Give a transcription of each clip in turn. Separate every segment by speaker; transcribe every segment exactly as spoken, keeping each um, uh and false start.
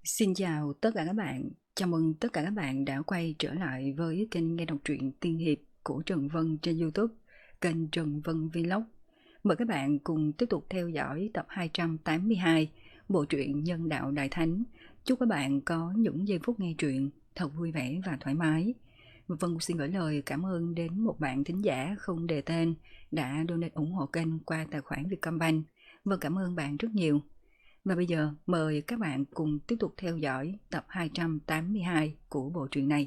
Speaker 1: Xin chào tất cả các bạn, chào mừng tất cả các bạn đã quay trở lại với kênh nghe đọc truyện tiên hiệp của Trần Vân trên YouTube, kênh Trần Vân Vlog. Mời các bạn cùng tiếp tục theo dõi tập hai trăm tám mươi hai, bộ truyện Nhân Đạo Đại Thánh. Chúc các bạn có những giây phút nghe truyện thật vui vẻ và thoải mái. Vân xin gửi lời cảm ơn đến một bạn thính giả không đề tên đã donate ủng hộ kênh qua tài khoản Vietcombank. Vân cảm ơn bạn rất nhiều. Và bây giờ mời các bạn cùng tiếp tục theo dõi tập hai trăm tám mươi hai của bộ truyện này.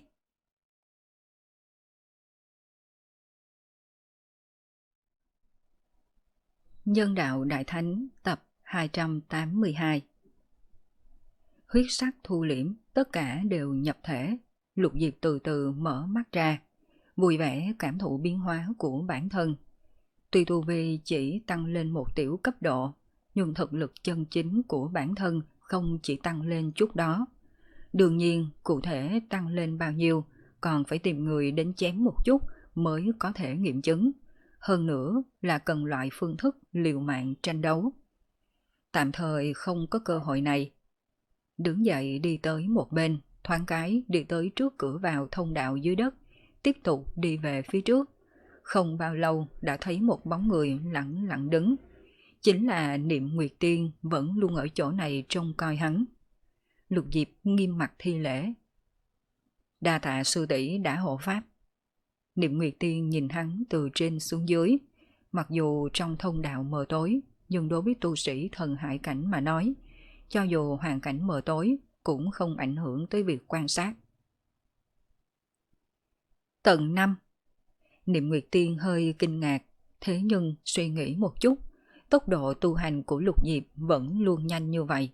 Speaker 1: Nhân Đạo Đại Thánh tập hai trăm tám mươi hai. Huyết sắc thu liễm, tất cả đều nhập thể. Lục Diệp từ từ mở mắt ra, vui vẻ cảm thụ biến hóa của bản thân. Tuy tu vi chỉ tăng lên một tiểu cấp độ, nhưng thực lực chân chính của bản thân không chỉ tăng lên chút đó. Đương nhiên, cụ thể tăng lên bao nhiêu, còn phải tìm người đến chém một chút mới có thể nghiệm chứng. Hơn nữa là cần loại phương thức liều mạng tranh đấu. Tạm thời không có cơ hội này. Đứng dậy đi tới một bên, thoáng cái đi tới trước cửa vào thông đạo dưới đất, tiếp tục đi về phía trước. Không bao lâu đã thấy một bóng người lặng lặng đứng. Chính là Niệm Nguyệt Tiên vẫn luôn ở chỗ này trông coi hắn. Lục Diệp nghiêm mặt thi lễ. Đa tạ sư tỷ đã hộ pháp. Niệm Nguyệt Tiên nhìn hắn từ trên xuống dưới. Mặc dù trong thông đạo mờ tối, nhưng đối với tu sĩ thần hải cảnh mà nói, cho dù hoàn cảnh mờ tối cũng không ảnh hưởng tới việc quan sát. Tầng năm. Niệm Nguyệt Tiên hơi kinh ngạc, thế nhưng suy nghĩ một chút, tốc độ tu hành của Lục Diệp vẫn luôn nhanh như vậy.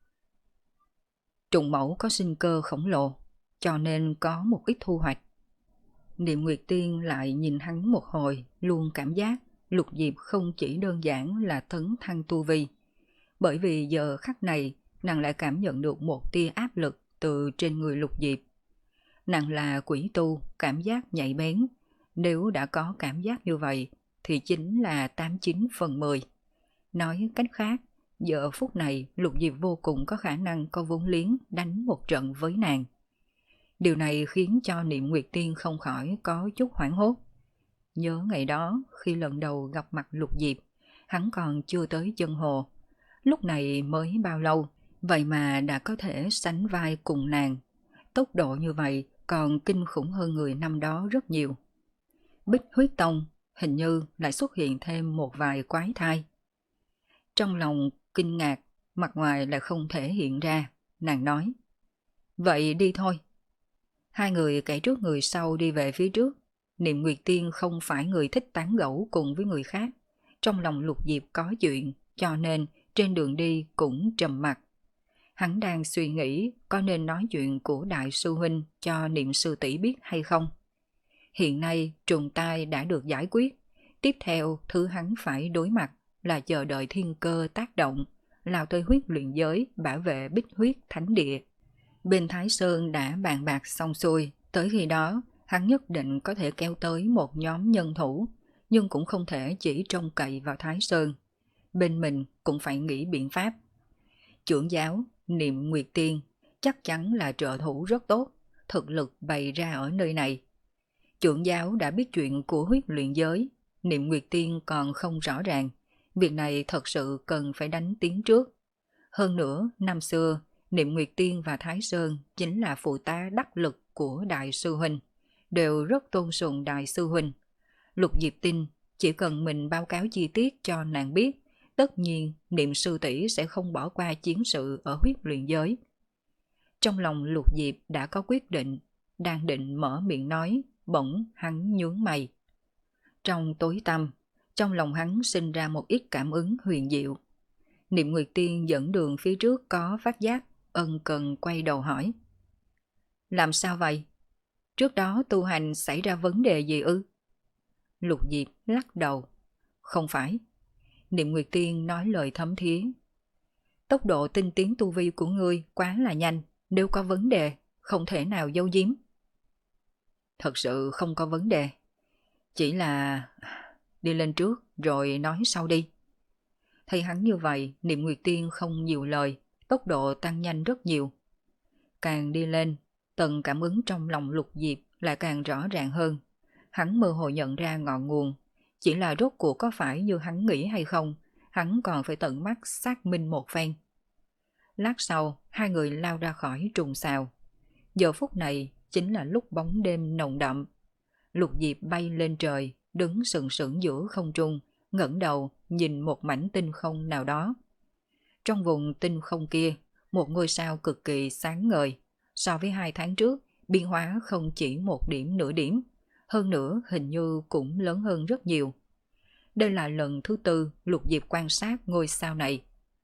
Speaker 1: Trùng mẫu có sinh cơ khổng lồ, cho nên có một ít thu hoạch. Niệm Nguyệt Tiên lại nhìn hắn một hồi, luôn cảm giác Lục Diệp không chỉ đơn giản là tấn thăng tu vi. Bởi vì giờ khắc này, nàng lại cảm nhận được một tia áp lực từ trên người Lục Diệp. Nàng là quỷ tu, cảm giác nhạy bén. Nếu đã có cảm giác như vậy, thì chính là tám chín phần mười. Nói cách khác, giờ phút này Lục Diệp vô cùng có khả năng có vốn liếng đánh một trận với nàng. Điều này khiến cho Niệm Nguyệt Tiên không khỏi có chút hoảng hốt. Nhớ ngày đó khi lần đầu gặp mặt Lục Diệp, hắn còn chưa tới chân hồ. Lúc này mới bao lâu, vậy mà đã có thể sánh vai cùng nàng. Tốc độ như vậy còn kinh khủng hơn người năm đó rất nhiều. Bích Huyết Tông hình như lại xuất hiện thêm một vài quái thai. Trong lòng kinh ngạc, mặt ngoài lại không thể hiện ra, nàng nói. Vậy đi thôi. Hai người kẻ trước người sau đi về phía trước. Niệm Nguyệt Tiên không phải người thích tán gẫu cùng với người khác. Trong lòng Lục Diệp có chuyện, cho nên trên đường đi cũng trầm mặc. Hắn đang suy nghĩ có nên nói chuyện của Đại sư Huynh cho Niệm sư tỷ biết hay không. Hiện nay trùng tai đã được giải quyết. Tiếp theo thứ hắn phải đối mặt là chờ đợi thiên cơ tác động, lao tới huyết luyện giới bảo vệ Bích Huyết Thánh Địa. Bên Thái Sơn đã bàn bạc xong xuôi, tới khi đó hắn nhất định có thể kéo tới một nhóm nhân thủ, nhưng cũng không thể chỉ trông cậy vào Thái Sơn. Bên mình cũng phải nghĩ biện pháp. Trưởng giáo Niệm Nguyệt Tiên chắc chắn là trợ thủ rất tốt, thực lực bày ra ở nơi này. Trưởng giáo đã biết chuyện của huyết luyện giới, Niệm Nguyệt Tiên còn không rõ ràng. Việc này thật sự cần phải đánh tiếng trước. Hơn nữa, năm xưa, Niệm Nguyệt Tiên và Thái Sơn chính là phụ tá đắc lực của Đại sư Huynh, đều rất tôn sùng Đại sư Huynh. Lục Diệp tin, chỉ cần mình báo cáo chi tiết cho nàng biết, tất nhiên Niệm sư tỷ sẽ không bỏ qua chiến sự ở huyết luyện giới. Trong lòng Lục Diệp đã có quyết định, đang định mở miệng nói, bỗng hắn nhướng mày. Trong tối tăm, trong lòng hắn sinh ra một ít cảm ứng huyền diệu. Niệm Nguyệt Tiên dẫn đường phía trước có phát giác, ân cần quay đầu hỏi. Làm sao vậy? Trước đó tu hành xảy ra vấn đề gì ư? Lục Diệp lắc đầu. Không phải. Niệm Nguyệt Tiên nói lời thấm thía. Tốc độ tinh tiến tu vi của ngươi quá là nhanh, nếu có vấn đề, không thể nào giấu giếm. Thật sự không có vấn đề. Chỉ là... đi lên trước rồi nói sau đi. Thấy hắn như vậy, Niệm Nguyệt Tiên không nhiều lời, tốc độ tăng nhanh rất nhiều. càng đi lên, tầng cảm ứng trong lòng Lục Diệp lại càng rõ ràng hơn. Hắn mơ hồ nhận ra ngọn nguồn, chỉ là rốt cuộc có phải như hắn nghĩ hay không, hắn còn phải tận mắt xác minh một phen. Lát sau, hai người lao ra khỏi trùng xào. Giờ phút này chính là lúc bóng đêm nồng đậm. Lục Diệp bay lên trời, đứng sừng sững giữa không trung, ngẩng đầu nhìn một mảnh tinh không nào đó. Trong vùng tinh không kia, một ngôi sao cực kỳ sáng ngời. So với hai tháng trước, biến hóa không chỉ một điểm nửa điểm, hơn nữa hình như cũng lớn hơn rất nhiều. Đây là lần thứ tư Lục Diệp quan sát ngôi sao này.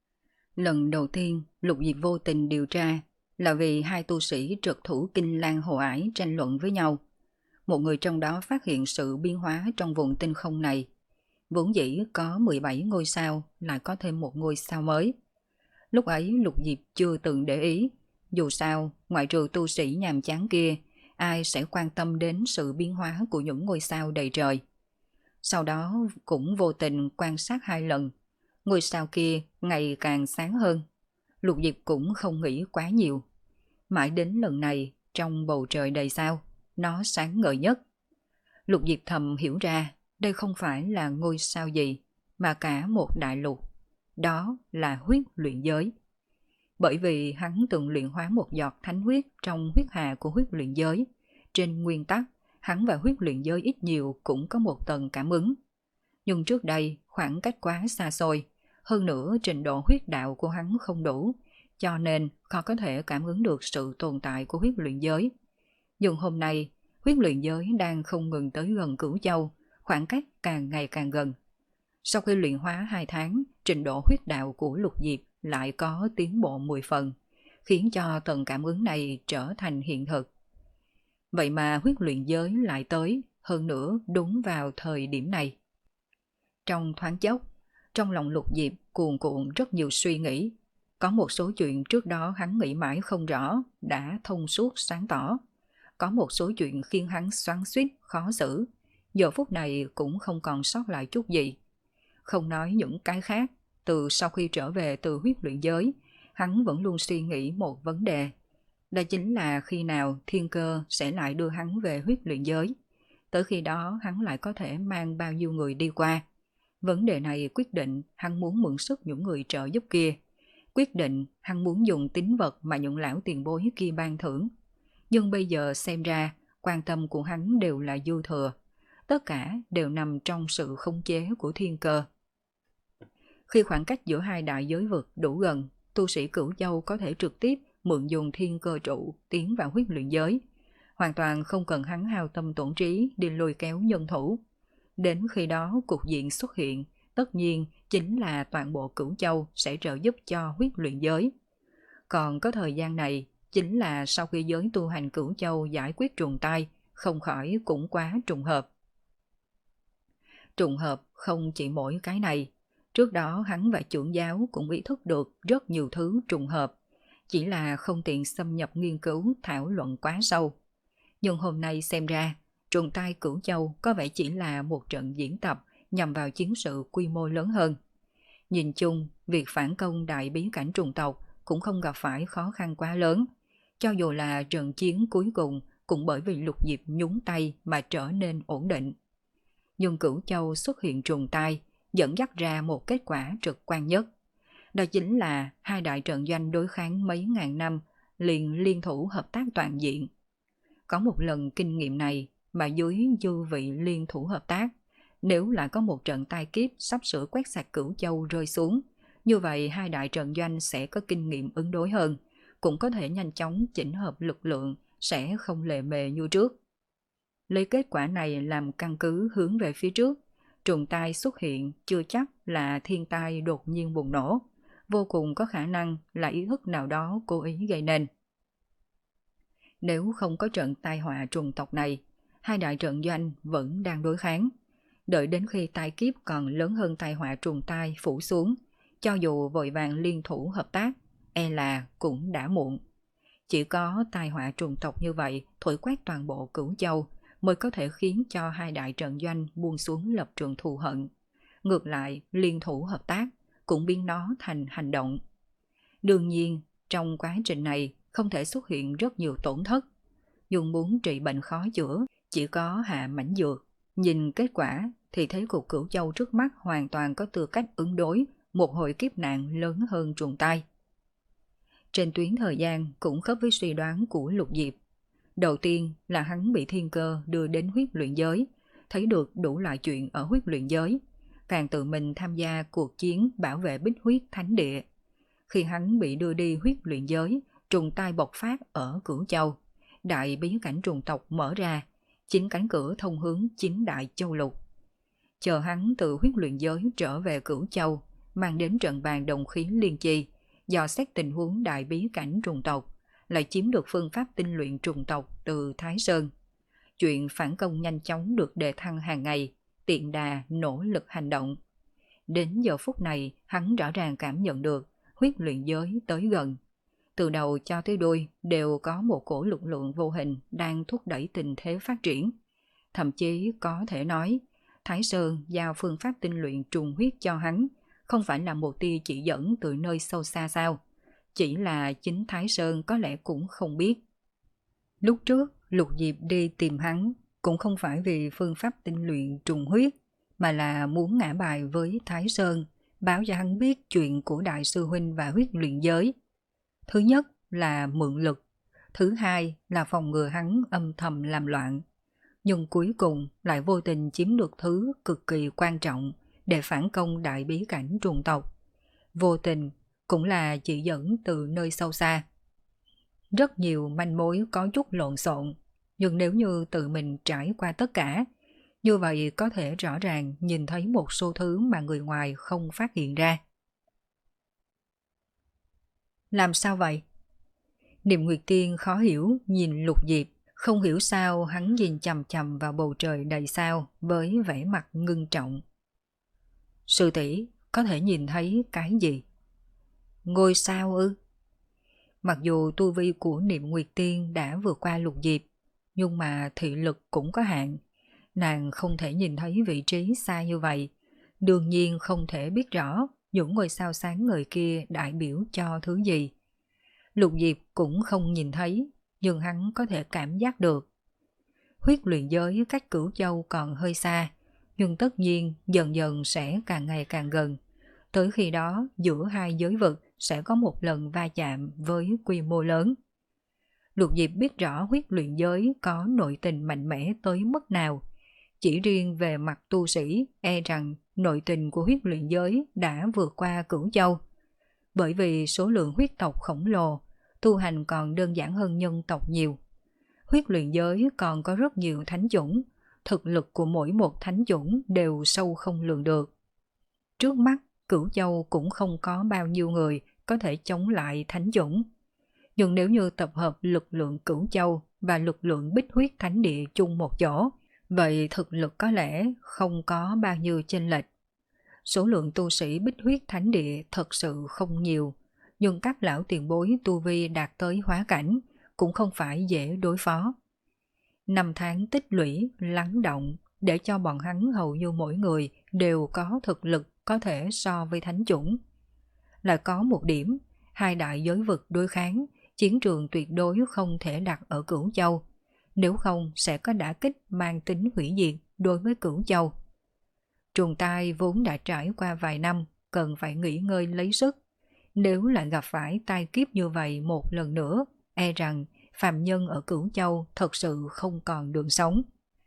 Speaker 1: Lần đầu tiên Lục Diệp vô tình điều tra là vì hai tu sĩ trực thủ Kinh Lan Hồ Ải tranh luận với nhau. Một người trong đó phát hiện sự biến hóa trong vùng tinh không này. Vốn dĩ có mười bảy ngôi sao, lại có thêm một ngôi sao mới. Lúc ấy Lục Diệp chưa từng để ý, dù sao ngoại trừ tu sĩ nhàm chán kia, ai sẽ quan tâm đến sự biến hóa của những ngôi sao đầy trời. Sau đó cũng vô tình quan sát hai lần, ngôi sao kia ngày càng sáng hơn. Lục Diệp cũng không nghĩ quá nhiều. Mãi đến lần này, trong bầu trời đầy sao, nó sáng ngời nhất. Lục Diệp thầm hiểu ra, đây không phải là ngôi sao gì, mà cả một đại lục. Đó là huyết luyện giới. Bởi vì hắn từng luyện hóa một giọt thánh huyết trong huyết hà của huyết luyện giới. Trên nguyên tắc, hắn và huyết luyện giới ít nhiều cũng có một tầng cảm ứng. Nhưng trước đây, khoảng cách quá xa xôi, hơn nữa trình độ huyết đạo của hắn không đủ, cho nên khó có thể cảm ứng được sự tồn tại của huyết luyện giới. Nhưng hôm nay, huyết luyện giới đang không ngừng tới gần Cửu Châu, khoảng cách càng ngày càng gần. Sau khi luyện hóa hai tháng, trình độ huyết đạo của Lục Diệp lại có tiến bộ mười phần, khiến cho tầng cảm ứng này trở thành hiện thực. Vậy mà huyết luyện giới lại tới, hơn nữa đúng vào thời điểm này. Trong thoáng chốc, trong lòng Lục Diệp cuồn cuộn rất nhiều suy nghĩ. Có một số chuyện trước đó hắn nghĩ mãi không rõ, đã thông suốt sáng tỏ. Có một số chuyện khiến hắn xoắn xuýt, khó xử, giờ phút này cũng không còn sót lại chút gì. Không nói những cái khác, từ sau khi trở về từ huyết luyện giới, hắn vẫn luôn suy nghĩ một vấn đề. Đó chính là khi nào thiên cơ sẽ lại đưa hắn về huyết luyện giới. Tới khi đó hắn lại có thể mang bao nhiêu người đi qua. Vấn đề này quyết định hắn muốn mượn sức những người trợ giúp kia. Quyết định hắn muốn dùng tín vật mà những lão tiền bối kia ban thưởng. Nhưng bây giờ xem ra, quan tâm của hắn đều là dư thừa. Tất cả đều nằm trong sự khống chế của thiên cơ. Khi khoảng cách giữa hai đại giới vực đủ gần, tu sĩ Cửu Châu có thể trực tiếp mượn dùng thiên cơ trụ tiến vào huyết luyện giới. Hoàn toàn không cần hắn hao tâm tổn trí đi lôi kéo nhân thủ. Đến khi đó cục diện xuất hiện, tất nhiên chính là toàn bộ Cửu Châu sẽ trợ giúp cho huyết luyện giới. Còn có thời gian này, chính là sau khi giới tu hành Cửu Châu giải quyết trùng tai, không khỏi cũng quá trùng hợp. Trùng hợp không chỉ mỗi cái này. Trước đó hắn và trưởng giáo cũng ý thức được rất nhiều thứ trùng hợp, chỉ là không tiện xâm nhập nghiên cứu thảo luận quá sâu. Nhưng hôm nay xem ra, trùng tai Cửu Châu có vẻ chỉ là một trận diễn tập nhằm vào chiến sự quy mô lớn hơn. Nhìn chung, việc phản công đại bí cảnh trùng tộc cũng không gặp phải khó khăn quá lớn. Cho dù là trận chiến cuối cùng cũng bởi vì Lục Diệp nhúng tay mà trở nên ổn định. Nhưng Cửu Châu xuất hiện trùng tai, dẫn dắt ra một kết quả trực quan nhất. Đó chính là hai đại trận doanh đối kháng mấy ngàn năm liền liên thủ hợp tác toàn diện. Có một lần kinh nghiệm này mà dưới dư vị liên thủ hợp tác, nếu lại có một trận tai kiếp sắp sửa quét sạch Cửu Châu rơi xuống, như vậy hai đại trận doanh sẽ có kinh nghiệm ứng đối hơn, cũng có thể nhanh chóng chỉnh hợp lực lượng, sẽ không lề mề như trước. Lấy kết quả này làm căn cứ hướng về phía trước, trùng tai xuất hiện chưa chắc là thiên tai đột nhiên bùng nổ, vô cùng có khả năng là ý thức nào đó cố ý gây nên. Nếu không có trận tai họa trùng tộc này, hai đại trận doanh vẫn đang đối kháng. Đợi đến khi tai kiếp còn lớn hơn tai họa trùng tai phủ xuống, cho dù vội vàng liên thủ hợp tác, e là cũng đã muộn. Chỉ có tai họa trùng tộc như vậy thổi quét toàn bộ Cửu Châu mới có thể khiến cho hai đại trận doanh buông xuống lập trường thù hận. Ngược lại, liên thủ hợp tác cũng biến nó thành hành động. Đương nhiên, trong quá trình này, không thể xuất hiện rất nhiều tổn thất. Nhưng muốn trị bệnh khó chữa, chỉ có hạ mảnh dược. Nhìn kết quả thì thấy cục Cửu Châu trước mắt hoàn toàn có tư cách ứng đối một hồi kiếp nạn lớn hơn trùng tai. Trên tuyến thời gian cũng khớp với suy đoán của Lục Diệp. Đầu tiên là hắn bị thiên cơ đưa đến huyết luyện giới, thấy được đủ loại chuyện ở huyết luyện giới, càng tự mình tham gia cuộc chiến bảo vệ Bích Huyết Thánh Địa. Khi hắn bị đưa đi huyết luyện giới, trùng tai bộc phát ở Cửu Châu, đại bí cảnh trùng tộc mở ra, chính cánh cửa thông hướng chính đại châu lục. Chờ hắn từ huyết luyện giới trở về Cửu Châu, mang đến trận bàn đồng khí liên chi, dò xét tình huống đại bí cảnh trùng tộc, lại chiếm được phương pháp tinh luyện trùng tộc từ Thái Sơn. Chuyện phản công nhanh chóng được đề thăng hàng ngày, tiện đà nỗ lực hành động. Đến giờ phút này, hắn rõ ràng cảm nhận được huyết luyện giới tới gần. Từ đầu cho tới đuôi đều có một cổ lực lượng vô hình đang thúc đẩy tình thế phát triển. Thậm chí có thể nói, Thái Sơn giao phương pháp tinh luyện trùng huyết cho hắn, không phải là một tia chỉ dẫn từ nơi sâu xa sao. Chỉ là chính Thái Sơn có lẽ cũng không biết. Lúc trước, Lục Diệp đi tìm hắn, cũng không phải vì phương pháp tinh luyện trùng huyết, mà là muốn ngã bài với Thái Sơn, báo cho hắn biết chuyện của Đại sư Huynh và huyết luyện giới. Thứ nhất là mượn lực, thứ hai là phòng ngừa hắn âm thầm làm loạn. Nhưng cuối cùng lại vô tình chiếm được thứ cực kỳ quan trọng để phản công đại bí cảnh trùng tộc. Vô tình cũng là chỉ dẫn từ nơi sâu xa. Rất nhiều manh mối có chút lộn xộn, nhưng nếu như tự mình trải qua tất cả, như vậy có thể rõ ràng nhìn thấy một số thứ mà người ngoài không phát hiện ra. Làm sao vậy? Niệm Nguyệt Tiên khó hiểu nhìn Lục Diệp, không hiểu sao hắn nhìn chằm chằm vào bầu trời đầy sao với vẻ mặt ngưng trọng. Sư tỷ có thể nhìn thấy cái gì? Ngôi sao ư? Mặc dù tu vi của Niệm Nguyệt Tiên đã vượt qua Lục Diệp, nhưng mà thị lực cũng có hạn. Nàng không thể nhìn thấy vị trí xa như vậy, đương nhiên không thể biết rõ những ngôi sao sáng ngời kia đại biểu cho thứ gì. Lục Diệp cũng không nhìn thấy, nhưng hắn có thể cảm giác được. Huyết luyện giới cách Cửu Châu còn hơi xa, nhưng tất nhiên dần dần sẽ càng ngày càng gần. Tới khi đó giữa hai giới vực sẽ có một lần va chạm với quy mô lớn. Lục Diệp biết rõ huyết luyện giới có nội tình mạnh mẽ tới mức nào. Chỉ riêng về mặt tu sĩ, e rằng nội tình của huyết luyện giới đã vượt qua Cửu Châu. Bởi vì số lượng huyết tộc khổng lồ, tu hành còn đơn giản hơn nhân tộc nhiều. Huyết luyện giới còn có rất nhiều thánh chủng, thực lực của mỗi một thánh chủng đều sâu không lường được. Trước mắt, Cửu Châu cũng không có bao nhiêu người có thể chống lại thánh chủng. Nhưng nếu như tập hợp lực lượng Cửu Châu và lực lượng Bích Huyết Thánh Địa chung một chỗ, vậy thực lực có lẽ không có bao nhiêu chênh lệch. Số lượng tu sĩ Bích Huyết Thánh Địa thật sự không nhiều, nhưng các lão tiền bối tu vi đạt tới hóa cảnh cũng không phải dễ đối phó. Năm tháng tích lũy, lắng động để cho bọn hắn hầu như mỗi người đều có thực lực có thể so với thánh chủng. Lại có một điểm, hai đại giới vực đối kháng, chiến trường tuyệt đối không thể đặt ở Cửu Châu, nếu không sẽ có đả kích mang tính hủy diệt đối với Cửu Châu. Trùng tai vốn đã trải qua vài năm, cần phải nghỉ ngơi lấy sức. Nếu lại gặp phải tai kiếp như vậy một lần nữa, e rằng phàm nhân ở Cửu Châu thật sự không còn đường sống.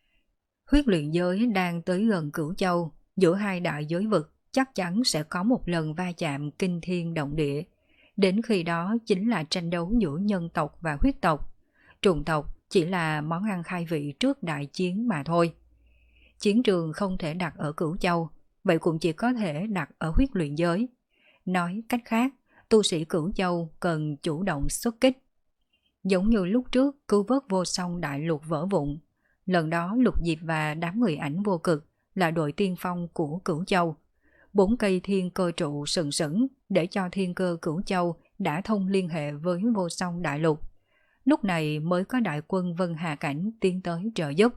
Speaker 1: Huyết luyện giới đang tới gần Cửu Châu, giữa hai đại giới vực chắc chắn sẽ có một lần va chạm kinh thiên động địa. Đến khi đó chính là tranh đấu giữa nhân tộc và huyết tộc. Trùng tộc chỉ là món ăn khai vị trước đại chiến mà thôi. Chiến trường không thể đặt ở Cửu Châu, vậy cũng chỉ có thể đặt ở huyết luyện giới. Nói cách khác, tu sĩ Cửu Châu cần chủ động xuất kích. Giống như lúc trước cứu vớt vô song đại lục vỡ vụn, lần đó Lục Diệp và đám người ảnh vô cực là đội tiên phong của Cửu Châu. Bốn cây thiên cơ trụ sừng sững để cho thiên cơ Cửu Châu đã thông liên hệ với vô song đại lục. Lúc này mới có đại quân Vân Hà Cảnh tiến tới trợ giúp.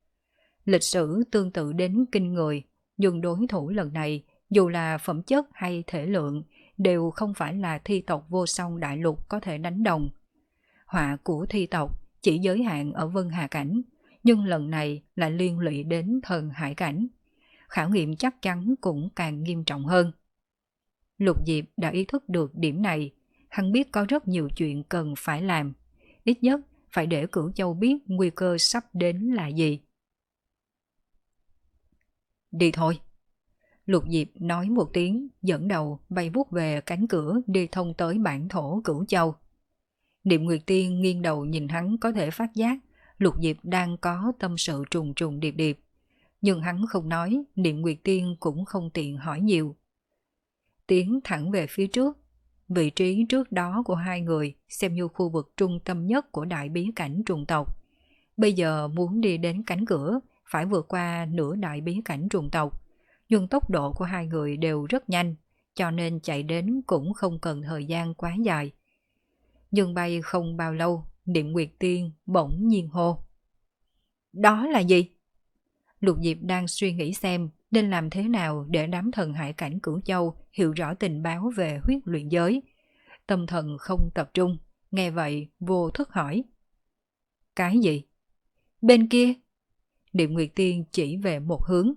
Speaker 1: Lịch sử tương tự đến kinh người, nhưng đối thủ lần này dù là phẩm chất hay thể lượng đều không phải là thi tộc vô song đại lục có thể đánh đồng. họa của thi tộc chỉ giới hạn ở Vân Hà Cảnh, nhưng lần này lại liên lụy đến Thần Hải Cảnh. Khảo nghiệm chắc chắn cũng càng nghiêm trọng hơn. Lục Diệp đã ý thức được điểm này, hắn biết có rất nhiều chuyện cần phải làm, ít nhất phải để Cửu Châu biết nguy cơ sắp đến là gì. Đi thôi. Lục Diệp nói một tiếng, dẫn đầu bay vút về cánh cửa đi thông tới bản thổ Cửu Châu. Niệm Nguyệt Tiên nghiêng đầu nhìn hắn có thể phát giác Lục Diệp đang có tâm sự trùng trùng điệp điệp. Nhưng hắn không nói, Niệm Nguyệt Tiên cũng không tiện hỏi nhiều. Tiến thẳng về phía trước. Vị trí trước đó của hai người xem như khu vực trung tâm nhất của đại bí cảnh trùng tộc. Bây giờ muốn đi đến cánh cửa phải vượt qua nửa đại bí cảnh trùng tộc. Nhưng tốc độ của hai người đều rất nhanh, cho nên chạy đến cũng không cần thời gian quá dài. Nhưng bay không bao lâu, Niệm Nguyệt Tiên bỗng nhiên hô. Đó là gì? Lục Diệp đang suy nghĩ xem nên làm thế nào để đám thần hải cảnh Cửu Châu hiểu rõ tình báo về huyết luyện giới. Tâm thần không tập trung, nghe vậy vô thức hỏi. Cái gì? Bên kia. Niệm Nguyệt Tiên chỉ về một hướng.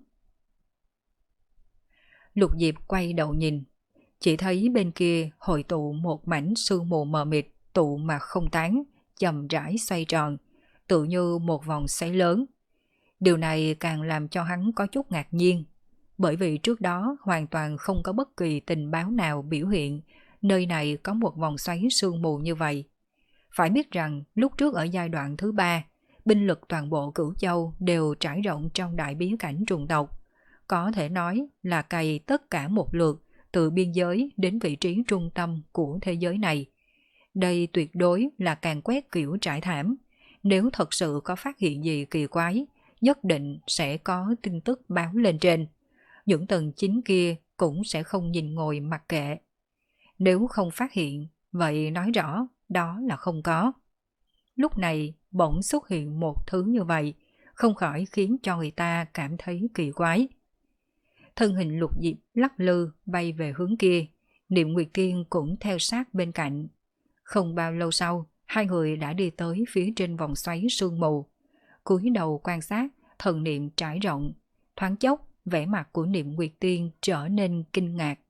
Speaker 1: Lục Diệp quay đầu nhìn, chỉ thấy bên kia hội tụ một mảnh sương mù mờ mịt, tụ mà không tán, chậm rãi xoay tròn, tự như một vòng xoáy lớn. Điều này càng làm cho hắn có chút ngạc nhiên, bởi vì trước đó hoàn toàn không có bất kỳ tình báo nào biểu hiện nơi này có một vòng xoáy sương mù như vậy. Phải biết rằng lúc trước ở giai đoạn thứ ba, binh lực toàn bộ Cửu Châu đều trải rộng trong đại bí cảnh trùng tộc. Có thể nói là cày tất cả một lượt từ biên giới đến vị trí trung tâm của thế giới này. Đây tuyệt đối là càng quét kiểu trải thảm. Nếu thật sự có phát hiện gì kỳ quái, nhất định sẽ có tin tức báo lên trên. Những tầng chính kia cũng sẽ không nhìn ngồi mặc kệ. Nếu không phát hiện, vậy nói rõ đó là không có. Lúc này bỗng xuất hiện một thứ như vậy, không khỏi khiến cho người ta cảm thấy kỳ quái. Thân hình Lục Diệp lắc lư bay về hướng kia, Niệm Nguyệt Tiên cũng theo sát bên cạnh. Không bao lâu sau, hai người đã đi tới phía trên vòng xoáy sương mù. Cúi đầu quan sát, thần niệm trải rộng, thoáng chốc, vẻ mặt của Niệm Nguyệt Tiên trở nên kinh ngạc.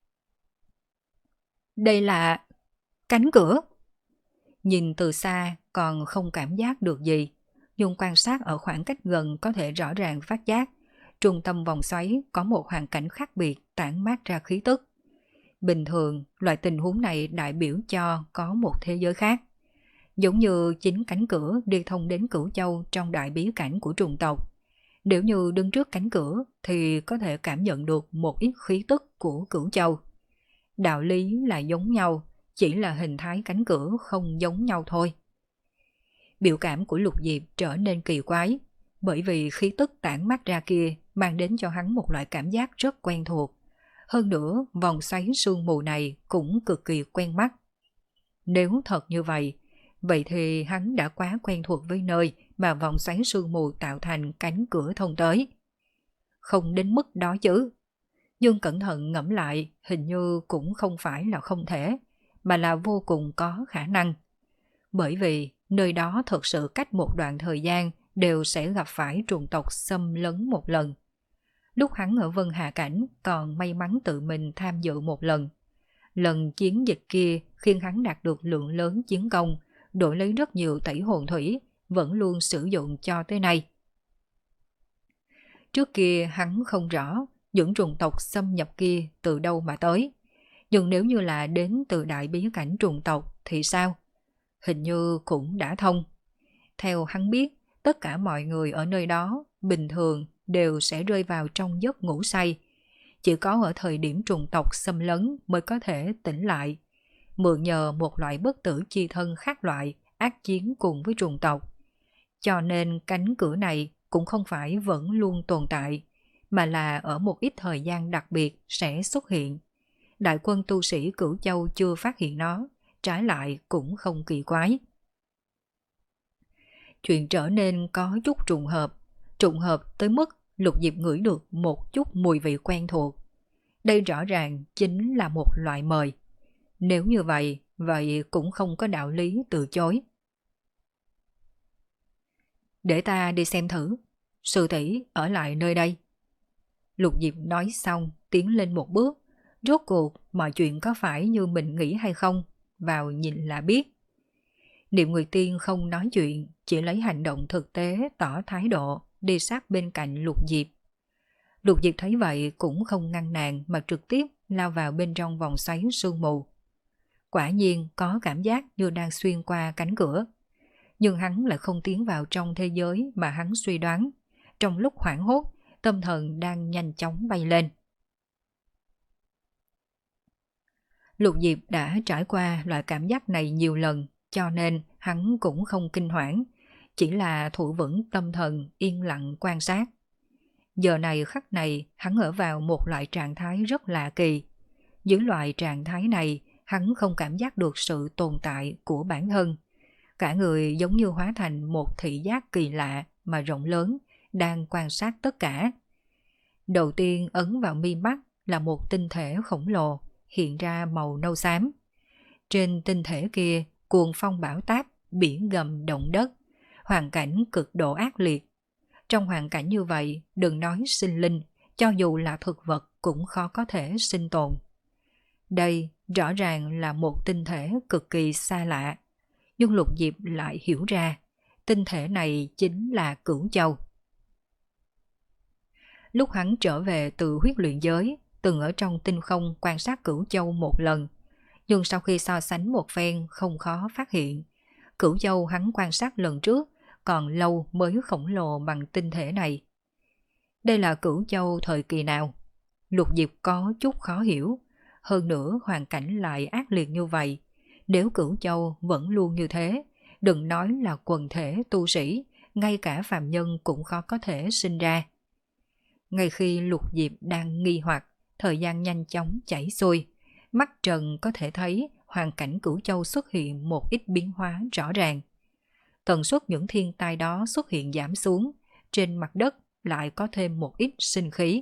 Speaker 1: Đây là cánh cửa. Nhìn từ xa còn không cảm giác được gì, nhưng quan sát ở khoảng cách gần có thể rõ ràng phát giác trung tâm vòng xoáy có một hoàn cảnh khác biệt tản mát ra khí tức. Bình thường, loại tình huống này đại biểu cho có một thế giới khác. Giống như chính cánh cửa đi thông đến Cửu Châu trong đại bí cảnh của trùng tộc. Nếu như đứng trước cánh cửa thì có thể cảm nhận được một ít khí tức của Cửu Châu. Đạo lý là giống nhau, chỉ là hình thái cánh cửa không giống nhau thôi. Biểu cảm của Lục Diệp trở nên kỳ quái, bởi vì khí tức tản mát ra kia mang đến cho hắn một loại cảm giác rất quen thuộc. Hơn nữa, vòng xoáy sương mù này cũng cực kỳ quen mắt. Nếu thật như vậy, vậy thì hắn đã quá quen thuộc với nơi mà vòng xoáy sương mù tạo thành cánh cửa thông tới. Không đến mức đó chứ. Nhưng cẩn thận ngẫm lại, hình như cũng không phải là không thể, mà là vô cùng có khả năng. Bởi vì nơi đó thực sự cách một đoạn thời gian đều sẽ gặp phải trùng tộc xâm lấn một lần. Lúc hắn ở Vân Hà Cảnh còn may mắn tự mình tham dự một lần. Lần chiến dịch kia khiến hắn đạt được lượng lớn chiến công, đổi lấy rất nhiều tẩy hồn thủy, vẫn luôn sử dụng cho tới nay. Trước kia hắn không rõ những trùng tộc xâm nhập kia từ đâu mà tới. Nhưng nếu như là đến từ đại bí cảnh trùng tộc thì sao? Hình như cũng đã thông. Theo hắn biết, tất cả mọi người ở nơi đó bình thường đều sẽ rơi vào trong giấc ngủ say. Chỉ có ở thời điểm trùng tộc xâm lấn mới có thể tỉnh lại, mượn nhờ một loại bất tử chi thân khác loại ác chiến cùng với trùng tộc. Cho nên cánh cửa này cũng không phải vẫn luôn tồn tại, mà là ở một ít thời gian đặc biệt sẽ xuất hiện. Đại quân tu sĩ Cửu Châu chưa phát hiện nó, trái lại cũng không kỳ quái. Chuyện trở nên có chút trùng hợp, trùng hợp tới mức Lục Diệp ngửi được một chút mùi vị quen thuộc. Đây rõ ràng chính là một loại mời. Nếu như vậy, vậy cũng không có đạo lý từ chối. Để ta đi xem thử. Sư tỷ ở lại nơi đây. Lục Diệp nói xong, tiến lên một bước. Rốt cuộc, mọi chuyện có phải như mình nghĩ hay không? Vào nhìn là biết. Niệm Nguyệt Tiên không nói chuyện, chỉ lấy hành động thực tế tỏ thái độ, đi sát bên cạnh Lục Diệp. Lục Diệp thấy vậy cũng không ngăn nàng mà trực tiếp lao vào bên trong vòng xoáy sương mù. Quả nhiên có cảm giác như đang xuyên qua cánh cửa. Nhưng hắn lại không tiến vào trong thế giới mà hắn suy đoán. Trong lúc hoảng hốt, tâm thần đang nhanh chóng bay lên. Lục Diệp đã trải qua loại cảm giác này nhiều lần, cho nên hắn cũng không kinh hoảng, chỉ là thủ vững tâm thần yên lặng quan sát. Giờ này khắc này hắn ở vào một loại trạng thái rất lạ kỳ. Dưới loại trạng thái này, hắn không cảm giác được sự tồn tại của bản thân. Cả người giống như hóa thành một thị giác kỳ lạ mà rộng lớn, đang quan sát tất cả. Đầu tiên ấn vào mi mắt là một tinh thể khổng lồ, hiện ra màu nâu xám. Trên tinh thể kia, cuồng phong bão táp, biển gầm động đất, hoàn cảnh cực độ ác liệt. Trong hoàn cảnh như vậy, đừng nói sinh linh, cho dù là thực vật cũng khó có thể sinh tồn. Đây rõ ràng là một tinh thể cực kỳ xa lạ, nhưng Lục Diệp lại hiểu ra, tinh thể này chính là Cửu Châu. Lúc hắn trở về từ huyết luyện giới, từng ở trong tinh không quan sát Cửu Châu một lần, nhưng sau khi so sánh một phen không khó phát hiện, Cửu Châu hắn quan sát lần trước còn lâu mới khổng lồ bằng tinh thể này. Đây là Cửu Châu thời kỳ nào? Lục Diệp có chút khó hiểu, hơn nữa hoàn cảnh lại ác liệt như vậy. Nếu Cửu Châu vẫn luôn như thế, đừng nói là quần thể tu sĩ, ngay cả phàm nhân cũng khó có thể sinh ra. Ngay khi Lục Diệp đang nghi hoặc, thời gian nhanh chóng chảy xuôi, mắt trần có thể thấy hoàn cảnh Cửu Châu xuất hiện một ít biến hóa rõ ràng. Tần suất những thiên tai đó xuất hiện giảm xuống, trên mặt đất lại có thêm một ít sinh khí.